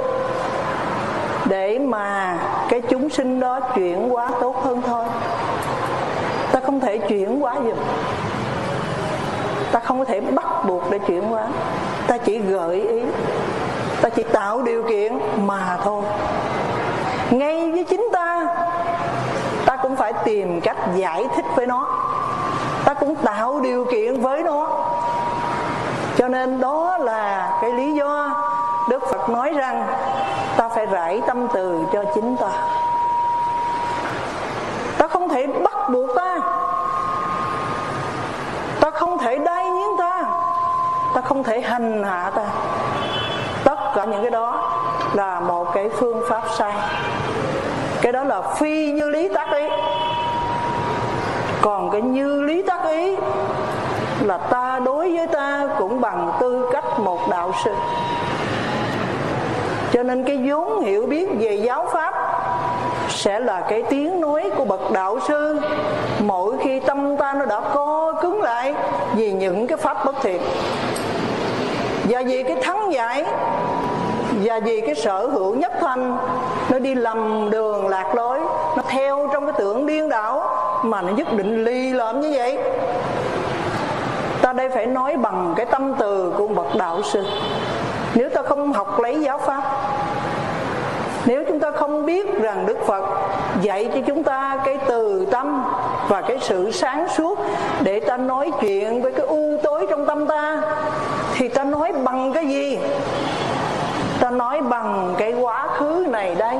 để mà cái chúng sinh đó chuyển hóa tốt hơn thôi. Ta không thể chuyển hóa giùm, ta không có thể bắt buộc để chuyển hóa. Ta chỉ gợi ý, ta chỉ tạo điều kiện mà thôi. Ngay với chính ta, ta cũng phải tìm cách giải thích với nó, ta cũng tạo điều kiện với nó. Cho nên đó là cái lý do Đức Phật nói rằng ta phải rải tâm từ cho chính ta. Ta không thể bắt buộc ta, ta không thể đai nghiến ta, ta không thể hành hạ ta. Tất cả những cái đó là một cái phương pháp sai. Cái đó là phi như lý tác ý. Còn cái như lý tác ý là ta đối với ta cũng bằng tư cách một đạo sư. Cho nên cái vốn hiểu biết về giáo pháp sẽ là cái tiếng nói của bậc đạo sư mỗi khi tâm ta nó đã co cứng lại vì những cái pháp bất thiện, và vì cái thắng giải, và vì cái sở hữu nhất thành, nó đi lầm đường lạc lối, nó theo trong cái tưởng điên đảo mà nó nhất định lì lợm như vậy. Ta đây phải nói bằng cái tâm từ của bậc đạo sư. Nếu ta không học lấy giáo pháp, nếu chúng ta không biết rằng Đức Phật dạy cho chúng ta cái từ tâm và cái sự sáng suốt để ta nói chuyện với cái u tối trong tâm ta, thì ta nói bằng cái gì? Ta nói bằng cái quá khứ này đây.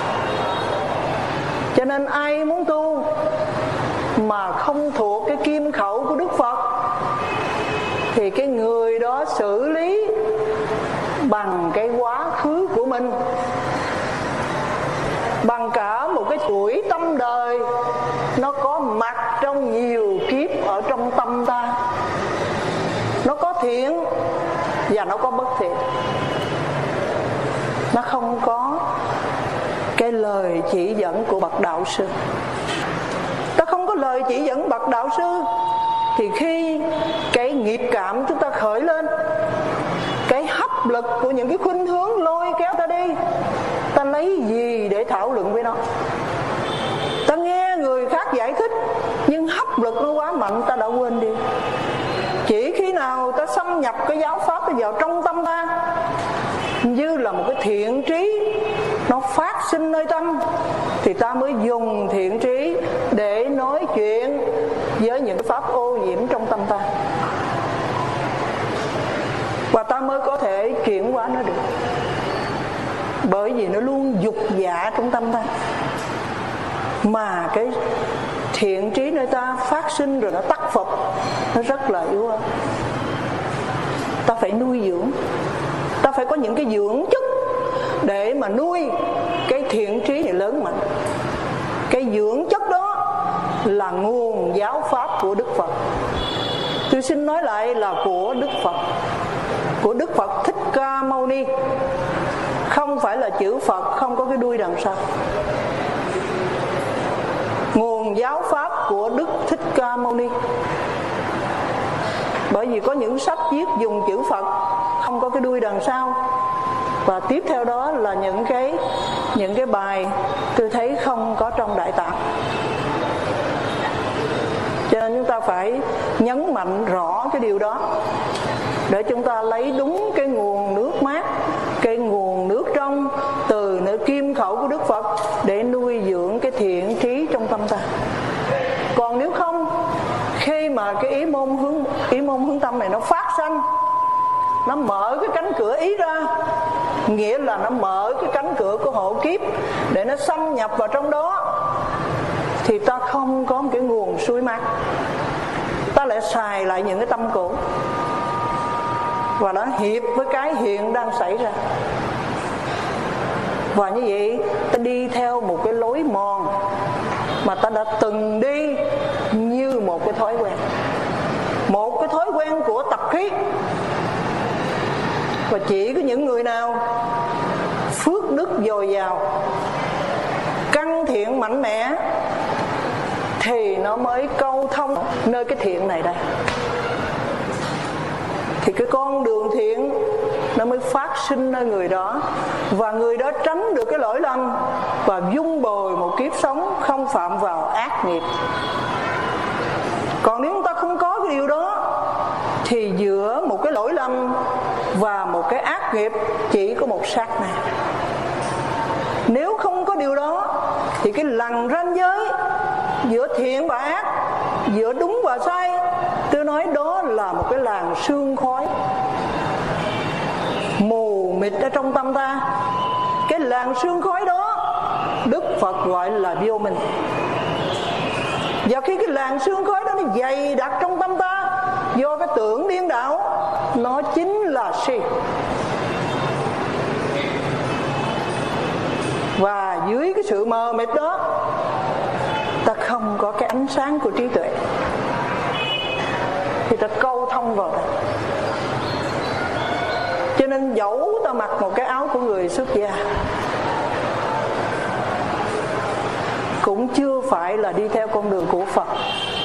Cho nên ai muốn tu mà không thuộc cái kim khẩu của Đức Phật thì cái người đó xử lý bằng cái quá khứ của mình, bằng cả một cái chuỗi tâm đời nó có mặt trong nhiều kiếp ở trong tâm ta. Nó có thiện và nó có bất thiện. Nó không có cái lời chỉ dẫn của bậc đạo sư. Ta không có lời chỉ dẫn bậc đạo sư thì khi cái nghiệp cảm chúng ta khởi lên, cái hấp lực của những cái khuynh hướng lôi kéo ta đi, ta lấy gì để thảo luận với nó? Ta nghe người khác giải thích nhưng hấp lực nó quá mạnh, ta đã quên đi. Chỉ khi nào ta xâm nhập cái giáo pháp vào trong tâm ta, như là một cái thiện trí nó phát sinh nơi tâm, thì ta mới dùng thiện trí để nói chuyện với những cái pháp ô nhiễm trong tâm ta, và ta mới có thể chuyển hóa nó được. Bởi vì nó luôn dục dạ trong tâm ta, mà cái thiện trí nơi ta phát sinh rồi nó tắt phục, nó rất là yếu ớt. Ta phải nuôi dưỡng, ta phải có những cái dưỡng chất để mà nuôi cái thiện trí này lớn mạnh. Cái dưỡng chất đó là nguồn giáo pháp của Đức Phật. Tôi xin nói lại là của Đức Phật, của Đức Phật Thích Ca Mâu Ni, không phải là chữ Phật không có cái đuôi đằng sau. Nguồn giáo pháp của Đức Thích Ca Mâu Ni. Bởi vì có những sách viết dùng chữ Phật không có cái đuôi đằng sau, và tiếp theo đó là những cái bài tôi thấy không có trong Đại Tạng. Cho nên chúng ta phải nhấn mạnh rõ cái điều đó để chúng ta lấy đúng cái nguồn nước mát, cái nguồn nước trong từ nơi kim khẩu của Đức Phật để nuôi dưỡng cái thiện trí trong tâm ta. Còn nếu không, khi mà cái ý môn hướng tâm này nó phát sanh, nó mở cái cánh cửa ý ra, nghĩa là nó mở cái cánh cửa của hộ kiếp để nó xâm nhập vào trong đó, thì ta không có một cái nguồn suối mát, ta lại xài lại những cái tâm cũ, và nó hiệp với cái hiện đang xảy ra. Và như vậy ta đi theo một cái lối mòn mà ta đã từng đi như một cái thói quen, một cái thói quen của tập khí. Và chỉ có những người nào phước đức dồi dào, căn thiện mạnh mẽ, thì nó mới câu thông nơi cái thiện này đây. Thì cái con đường thiện nó mới phát sinh nơi người đó, và người đó tránh được cái lỗi lầm và vun bồi một kiếp sống không phạm vào ác nghiệp. Còn nếu chúng ta không có cái điều đó, thì giữa một cái lỗi lầm và một cái ác nghiệp chỉ có một sát na. Nếu không có điều đó thì cái lằn ranh giới giữa thiện và ác, giữa đúng và sai, tôi nói đó là một cái làn sương khói mù mịt ở trong tâm ta. Cái làn sương khói đó Đức Phật gọi là vô minh. Và khi cái làn sương khói đó nó dày đặc trong tâm ta do cái tưởng điên đảo, nó chính là si. Và dưới cái sự mờ mịt đó, ta không có cái ánh sáng của trí tuệ, thì ta câu thông vào đây. Cho nên dẫu ta mặc một cái áo của người xuất gia, cũng chưa phải là đi theo con đường của Phật.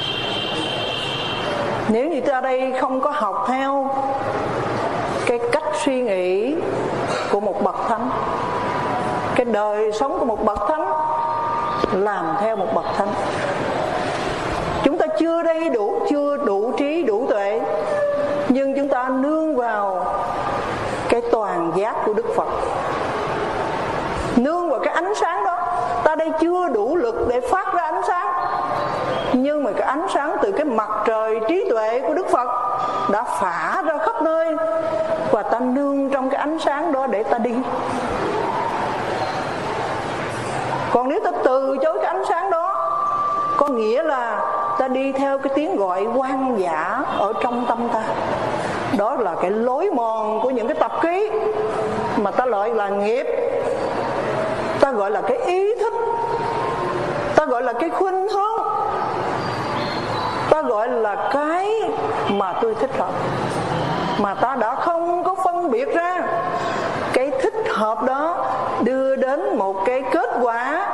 Nếu như ta đây không có học theo cái cách suy nghĩ của một bậc thánh, cái đời sống của một bậc thánh, làm theo một bậc thánh, chúng ta chưa đủ trí đủ tuệ, nhưng chúng ta nương vào cái toàn giác của Đức Phật, nương vào cái ánh sáng đó. Ta đây chưa đủ lực để phát ra ánh sáng, nhưng mà cái ánh sáng từ cái mặt trời trí tuệ của Đức Phật đã phả ra khắp nơi, và ta nương trong cái ánh sáng đó để ta đi. Còn nếu ta từ chối cái ánh sáng đó, có nghĩa là ta đi theo cái tiếng gọi hoang dã ở trong tâm ta. Đó là cái lối mòn của những cái tập khí mà ta gọi là nghiệp, ta gọi là cái ý thức, ta gọi là cái khuynh hướng, ta gọi là cái mà tôi thích hợp, mà ta đã không có phân biệt ra. Cái thích hợp đó đưa đến một cái kết quả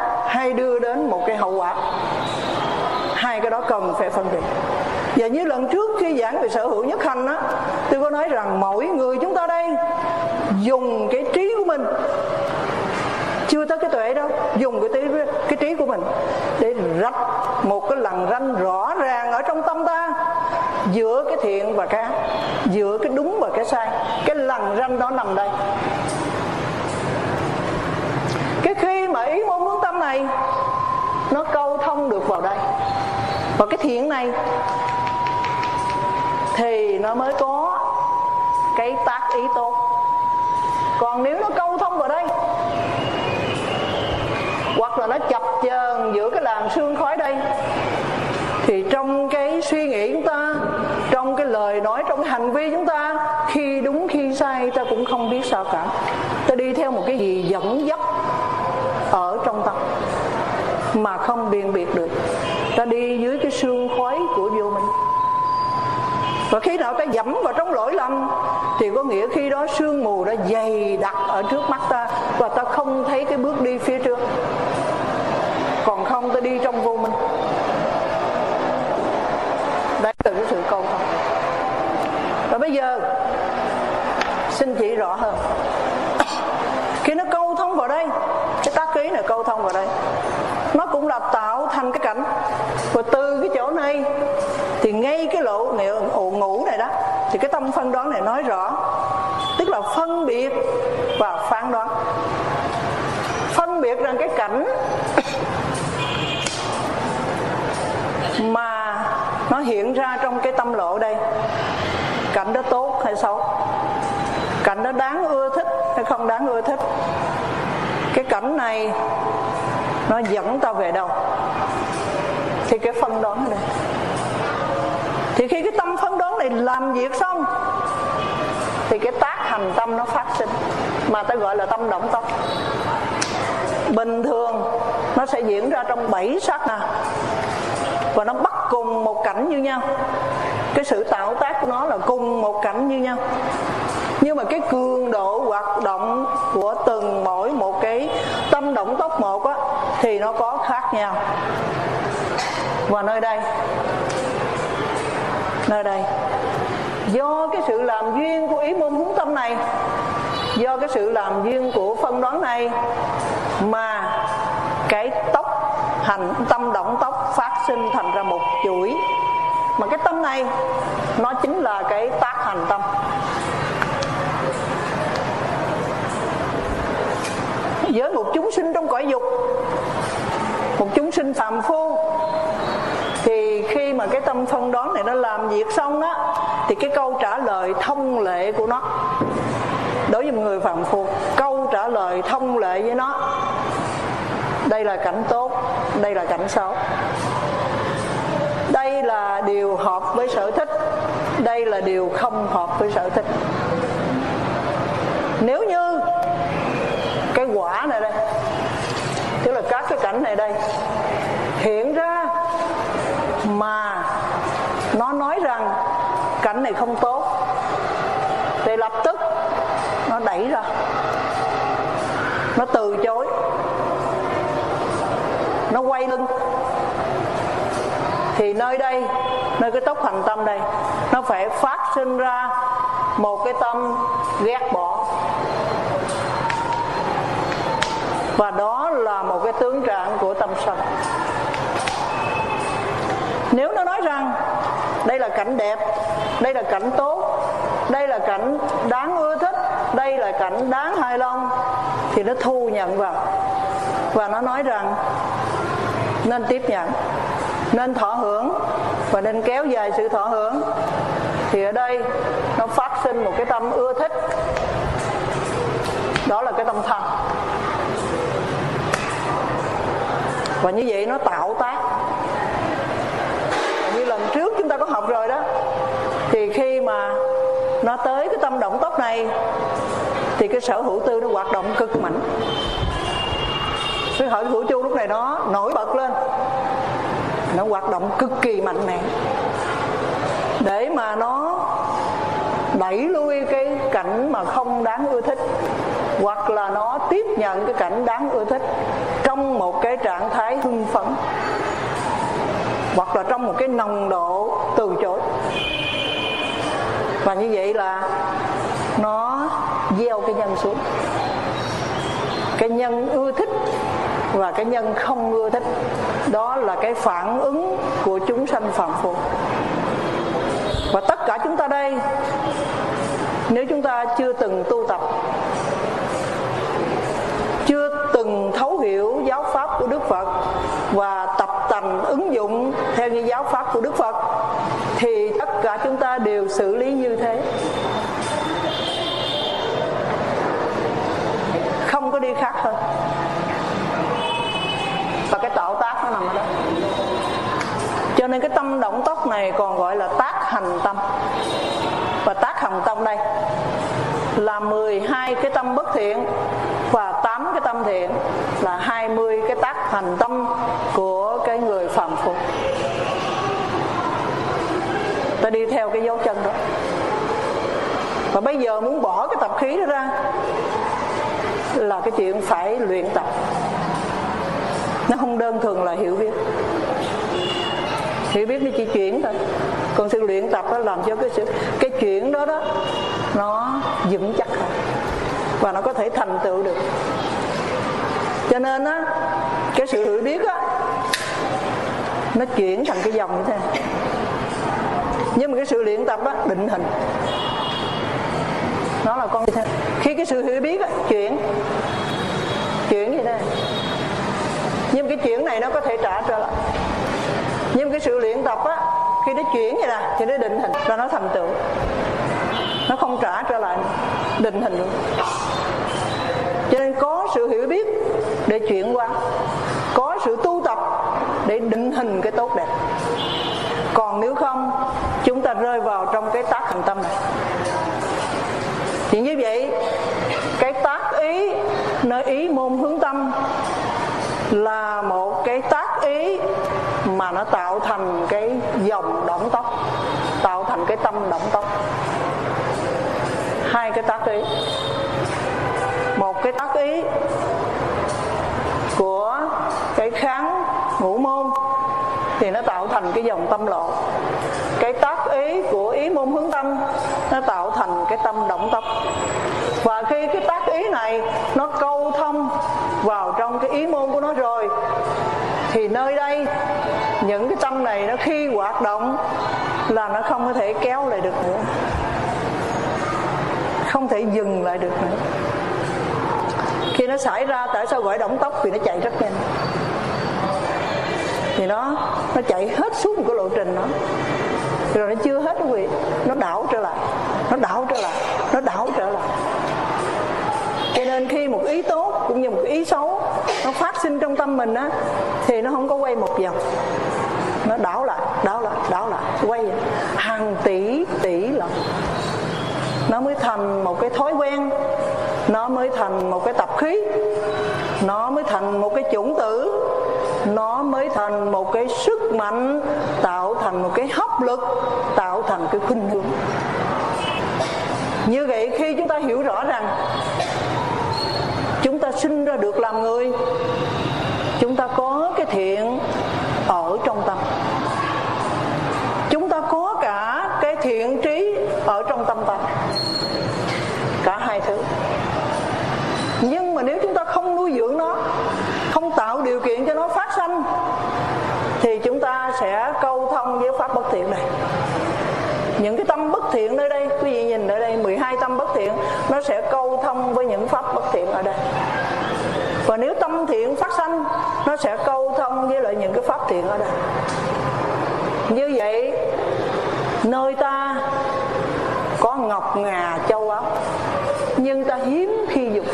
Hai cái đó cần phải phân biệt. Và như lần trước khi giảng về sở hữu nhất hành á, tôi có nói rằng mỗi người chúng ta đây dùng cái trí của mình, chưa tới cái tuệ đâu, dùng cái trí của mình để rạch một cái lằn ranh rõ ràng ở trong tâm ta, giữa cái thiện và cái ác, giữa cái đúng và cái sai. Cái lằn ranh đó nằm đây. Cái khi mà ý môn hướng tâm này nó câu thông được vào đây, vào cái thiện này, thì nó mới có cái tác ý tốt. Còn nếu nó câu thông vào đây, hoặc là nó chập chờn giữa cái làn sương khói đây, thì trong cái suy nghĩ chúng ta, trong cái lời nói, trong cái hành vi chúng ta, khi đúng khi sai ta cũng không biết sao cả. Ta đi theo một cái gì dẫn dắt ở trong tâm mà không辨biệt được. Ta đi dưới cái sương khói của vô minh. Và khi nào ta dẫm vào trong lỗi lầm thì có nghĩa khi đó sương mù đã dày đặc ở trước mắt ta, và ta không thấy cái bước đi phía trước. Còn không, ta đi trong vô minh. Đấy là cái sự câu thông. Và bây giờ xin chỉ rõ hơn. Khi nó câu thông vào đây, cái tác ý này câu thông vào đây, nó cũng là tạo thành cái cảnh. Và từ cái chỗ này thì ngay cái lỗ ngủ này đó, thì cái tâm phân đoán này nói rõ, tức là phân biệt và phán đoán. Phân biệt rằng cái cảnh mà nó hiện ra trong cái tâm lộ đây, cảnh đó tốt hay xấu, cảnh đó đáng ưa thích hay không đáng ưa thích, cái cảnh này nó dẫn ta về đâu, thì cái phân đoán này. Thì khi cái tâm phân đoán này làm việc xong thì cái tác hành tâm nó phát sinh, mà ta gọi là tâm động tốc. Bình thường nó sẽ diễn ra trong 7 sát na, và nó bắt cùng một cảnh như nhau. Cái sự tạo tác của nó là cùng một cảnh như nhau, nhưng mà cái cường độ hoạt động của từng mỗi một cái tâm động tốc một á, thì nó có khác nhau. Và nơi đây do cái sự làm duyên của ý môn hướng tâm này, do cái sự làm duyên của phân đoán này, mà cái tốc hành tâm động tốc phát sinh thành ra một chuỗi. Mà cái tâm này nó chính là cái tác hành tâm. Với một chúng sinh trong cõi dục, một chúng sinh phàm phu, thì khi mà cái tâm phân đoán này nó làm việc xong đó, thì cái câu trả lời thông lệ của nó đối với một người phàm phu, câu trả lời thông lệ với nó, đây là cảnh tốt, đây là cảnh xấu, đây là điều hợp với sở thích, đây là điều không hợp với sở thích. Nếu như cái quả này đây, tức là các cái cảnh này đây hiện ra mà nó nói rằng cảnh này không tốt, thì lập tức nó đẩy ra, nó từ chối, nó quay lưng. Thì nơi đây, nơi cái tốc hành tâm đây, nó phải phát sinh ra một cái tâm ghét bỏ. Và đó là một cái tướng trạng của tâm sân. Nếu nó nói rằng đây là cảnh đẹp, đây là cảnh tốt, đây là cảnh đáng ưa thích, đây là cảnh đáng hài lòng, thì nó thu nhận vào. Và nó nói rằng nên tiếp nhận, nên thọ hưởng, và nên kéo dài sự thọ hưởng. Thì ở đây nó phát sinh một cái tâm ưa thích, đó là cái tâm thân. Và như vậy nó tạo tác. Như lần trước chúng ta có học rồi đó, thì khi mà nó tới cái tâm động tốc này, thì cái sở hữu tư nó hoạt động cực mạnh. Cái sở hữu chu lúc này nó nổi bật lên, nó hoạt động cực kỳ mạnh mẽ để mà nó đẩy lui cái cảnh mà không đáng ưa thích, hoặc là nó tiếp nhận cái cảnh đáng ưa thích trong một cái trạng thái hưng phấn. hoặc là trong một cái nồng độ từ chối. Và như vậy là nó gieo cái nhân xuống. Cái nhân ưa thích và cái nhân không ưa thích, đó là cái phản ứng của chúng sanh phàm phu. Và tất cả chúng ta đây, nếu chúng ta chưa từng tu tập, chưa từng thấu hiểu giáo pháp của Đức Phật và tập tành ứng dụng theo như giáo pháp của Đức Phật, thì tất cả chúng ta đều xử lý như thế, không có đi khác hơn. Và cái tạo tác nó nằm ở đó. Cho nên cái tâm động tốc này còn gọi là tác hành tâm. Và tác hành tâm đây là 12 cái tâm bất thiện và 8 cái tâm thiện, là 20 cái tác hành tâm của cái người phàm phu. Ta đi theo cái dấu chân đó. Và bây giờ muốn bỏ cái tập khí đó ra là cái chuyện phải luyện tập. Nó không đơn thuần là hiểu biết. Hiểu biết nó chỉ chuyển thôi. Còn sự luyện tập nó làm cho cái chuyển đó đó nó vững chắc hơn và nó có thể thành tựu được. Cho nên á, cái sự hiểu biết á, nó chuyển thành cái dòng như thế này. Nhưng mà cái sự luyện tập á, định hình, nó là con như thế. Khi cái sự hiểu biết á, chuyển như thế này. Nhưng cái chuyển này nó có thể trả trở lại. Nhưng cái sự luyện tập á, khi nó chuyển vậy nè thì nó định hình và nó thành tựu. Nó không trả trở lại nữa, định hình luôn. Cho nên có sự hiểu biết để chuyển hóa, có sự tu tập để định hình cái tốt đẹp. Còn nếu không, chúng ta rơi vào trong cái tác hành tâm này. Thì như vậy, cái tác ý nơi ý môn hướng tâm là một cái tác ý mà nó tạo thành cái dòng động tốc, tạo thành cái tâm động tốc. Hai cái tác ý. Một cái tác ý của cái kháng ngũ môn thì nó tạo thành cái dòng tâm lộ. Cái tác ý của ý môn hướng tâm nó tạo thành cái tâm động tốc. Và khi cái tác ý này nó câu thông vào trong cái ý môn của nó rồi, thì nơi đây những cái tâm này nó khi hoạt động là nó không có thể kéo lại được nữa, không thể dừng lại được nữa. Khi nó xảy ra, tại sao gọi động tốc? Vì nó chạy rất nhanh. Thì nó chạy hết suốt một cái lộ trình đó. Rồi nó chưa hết quý vị, nó đảo trở lại, nó đảo trở lại, nó đảo trở lại. Cho nên khi một ý tốt cũng như một ý xấu nó phát sinh trong tâm mình á, thì nó không có quay một vòng, nó đảo lại, đảo lại, đảo lại, quay vậy. Hàng tỷ tỷ lần nó mới thành một cái thói quen, nó mới thành một cái tập khí, nó mới thành một cái chủng tử, nó mới thành một cái sức mạnh, tạo thành một cái hấp lực, tạo thành cái khuynh hướng. Như vậy khi chúng ta hiểu rõ rằng chúng ta sinh ra được làm người, chúng ta có cái thiện ở trong tâm, chúng ta có cả cái thiện trí ở trong tâm ta, cả hai thứ. Nhưng mà nếu chúng ta không nuôi dưỡng nó, không tạo điều kiện cho nó phát sanh, thì chúng ta sẽ câu thông với pháp bất thiện này. Những cái tâm bất thiện nơi đây, quý vị nhìn ở đây 12 tâm bất thiện, nó sẽ câu thông với những pháp bất thiện ở đây. Và nếu tâm thiện phát sanh, nó sẽ câu thông với lại những cái pháp thiện ở đây. Như vậy, nơi ta có ngọc ngà châu báu, nhưng ta hiếm khi dùng.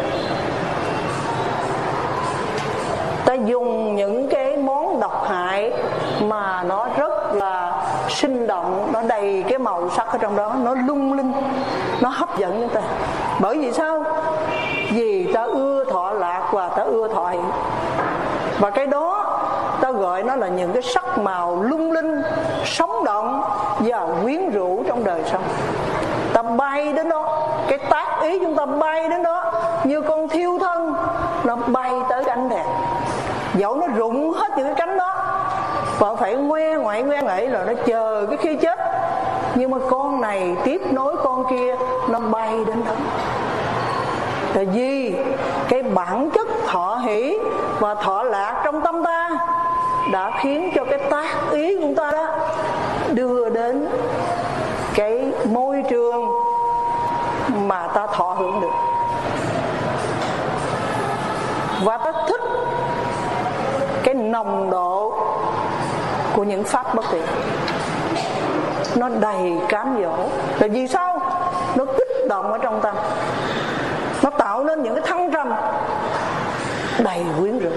Ta dùng những cái món độc hại mà nó rất là sinh động, nó đầy cái màu sắc ở trong đó, nó lung linh, nó hấp dẫn chúng ta. Bởi vì sao? Vì ta ưa thọ lạc và ta ưa thọ hiện. Và cái đó ta gọi nó là những cái sắc màu lung linh, sống động và quyến rũ trong đời sống. Ta bay đến đó, cái tác ý chúng ta bay đến đó như con thiêu thân, nó bay tới cái ánh đèn. Dẫu nó rụng hết những cái cánh đó, và phải ngoe ngoại ngoe ngậy rồi nó chờ cái khi chết. Nhưng mà con này tiếp nối con kia, nó bay đến đó. Tại vì cái bản chất thọ hỷ và thọ lạc trong tâm ta đã khiến cho cái tác ý của ta đó đưa đến cái môi trường mà ta thọ hưởng được. Và ta thích cái nồng độ của những pháp bất thiện, nó đầy cám dỗ. Là vì sao? Nó kích động ở trong tâm, nó tạo nên những cái thăng trầm đầy quyến rũ.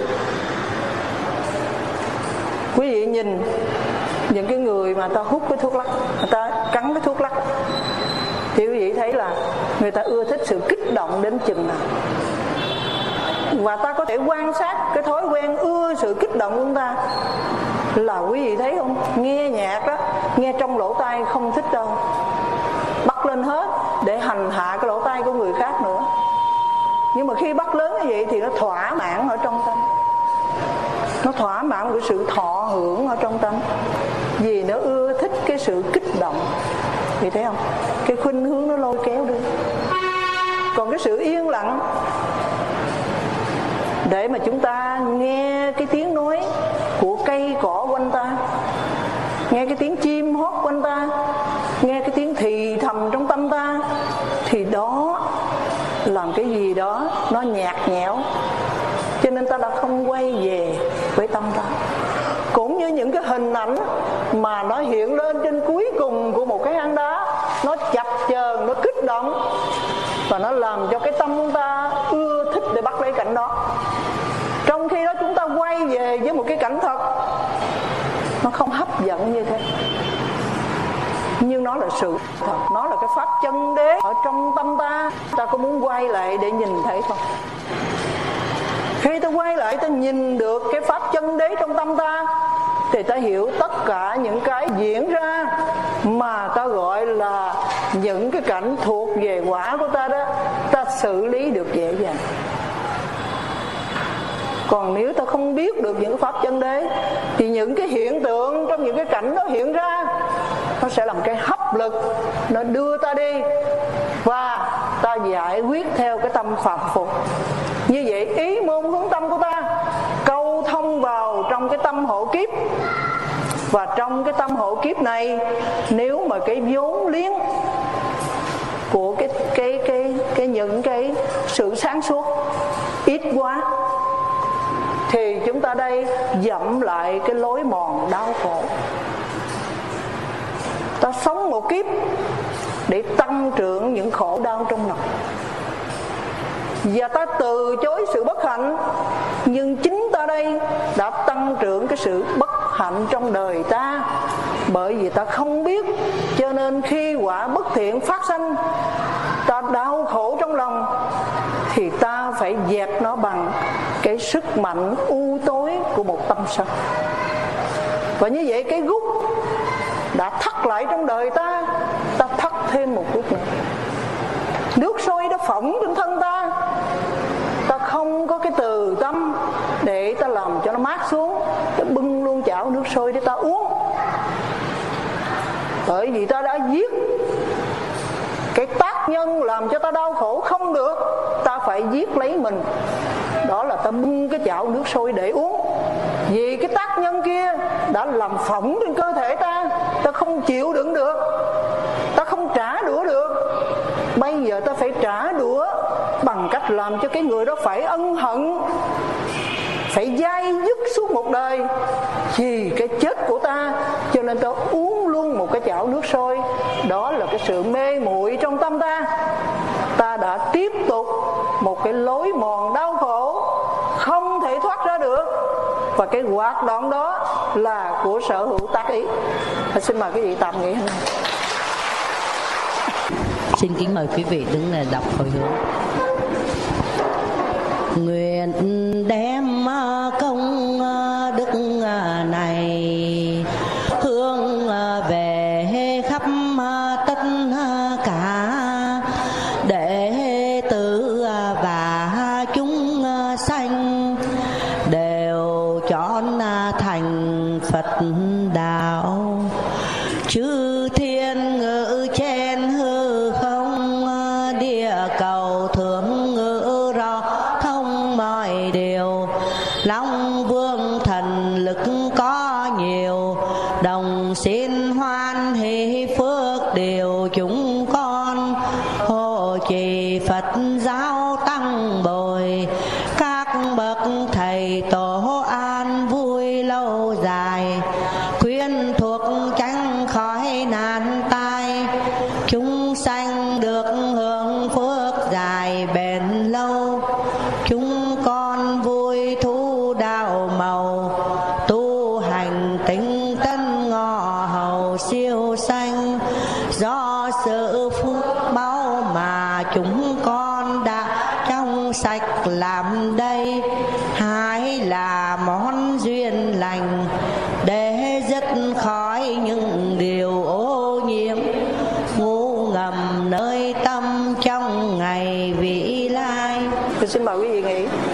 Quý vị nhìn những cái người mà ta hút cái thuốc lắc, người ta cắn cái thuốc lắc, thì quý vị thấy là người ta ưa thích sự kích động đến chừng nào. Và ta có thể quan sát cái thói quen ưa sự kích động của chúng ta là quý vị thấy không? Nghe nhạc đó, nghe trong lỗ tai không thích đâu, bắt lên hết để hành hạ cái lỗ tai của người khác nữa. Nhưng mà khi bắt lớn như vậy thì nó thỏa mãn ở trong tâm, nó thỏa mãn cái sự thọ hưởng ở trong tâm, vì nó ưa thích cái sự kích động. Thì thấy không? Cái khuynh hướng nó lôi kéo đi. Còn cái sự yên lặng để mà chúng ta nghe cái tiếng nói của cây cỏ quanh ta, nghe cái tiếng chim hót quanh ta, nghe cái tiếng thì thầm trong tâm ta, thì đó làm cái gì đó nó nhạt nhẽo, cho nên ta đã không quay về với tâm ta. Cũng như những cái hình ảnh mà nó hiện lên trên cuối cùng của một cái hang đá, nó chập chờn, nó kích động, và nó làm cho cái tâm ta ưa thích để bắt lấy cảnh đó. Trong khi đó chúng ta quay về với một cái cảnh thật, nó không hấp dẫn như thế, nhưng nó là sự thật, nó là cái pháp chân đế ở trong tâm ta. Ta có muốn quay lại để nhìn thấy không? Khi ta quay lại, ta nhìn được cái pháp chân đế trong tâm ta, thì ta hiểu tất cả những cái diễn ra mà ta gọi là những cái cảnh thuộc về quả của ta đó, ta xử lý được dễ dàng. Còn nếu ta không biết được những pháp chân đế, thì những cái hiện tượng trong những cái cảnh đó hiện ra, nó sẽ làm cái hấp lực, nó đưa ta đi, và ta giải quyết theo cái tâm phàm phu. Như vậy ý môn hướng tâm của ta câu thông vào trong cái tâm hộ kiếp. Và trong cái tâm hộ kiếp này, nếu mà cái vốn liếng của những cái sự sáng suốt ít quá, thì chúng ta đây dẫm lại cái lối mòn đau khổ. Ta sống một kiếp để tăng trưởng những khổ đau trong lòng, và ta từ chối sự bất hạnh, nhưng chính ta đây đã tăng trưởng cái sự bất hạnh trong đời ta. Bởi vì ta không biết, cho nên khi quả bất thiện phát sinh, ta đau khổ trong lòng, thì ta phải dẹp nó bằng cái sức mạnh u tối của một tâm sân. Và như vậy cái gút đã thắt lại trong đời ta, ta thắt thêm một gút nữa. Nước sôi đã phỏng trên thân ta, ta không có cái từ tâm để ta làm cho nó mát xuống, ta bưng luôn chảo nước sôi để ta uống. Bởi vì ta đã giết cái tác nhân làm cho ta đau khổ không được, ta phải giết lấy mình. Đó là ta bưng cái chảo nước sôi để uống. Vì cái tác nhân kia đã làm phỏng trên cơ thể ta, ta không chịu đựng được, ta không trả đũa được. Bây giờ ta phải trả đũa bằng cách làm cho cái người đó phải ân hận, phải dai dứt suốt một đời vì cái chết của ta. Cho nên ta uống luôn một cái chảo nước sôi. Đó là cái sự mê muội trong tâm ta. Ta đã tiếp tục một cái lối mòn đau khổ không thể thoát ra được, và cái hoạt động đó là của sở hữu tác ý. Xin mời quý vị tạm nghỉ. Xin kính mời quý vị đứng lên đọc hồi hướng. Nguyện đem công đức này hướng về khắp tất cả đệ tử và chúng sanh, đều chọn thành Phật đạo. Chư thiên ngự trên hư không, địa cầu thượng ngự rõ thông mọi điều. Long vương thần lực có nhiều, đồng xin hoan hỷ phước điều chúng con. Hộ trì Phật giáo tăng bồi, các bậc thầy tổ an vui lâu dài. Khuyên thuộc tránh khỏi nạn tai, chúng sanh được hưởng phước dài bền lâu. Chúng con vui thu đạo màu, tu hành tinh tấn ngọ hầu siêu sanh. Do sự phước báu mà chúng con đã trong sạch làm đây, hãy là món duyên lành để dứt khỏi những điều ô nhiễm ngu ngầm nơi tâm trong ngày vị lai. Tôi xin mời quý vị nghỉ.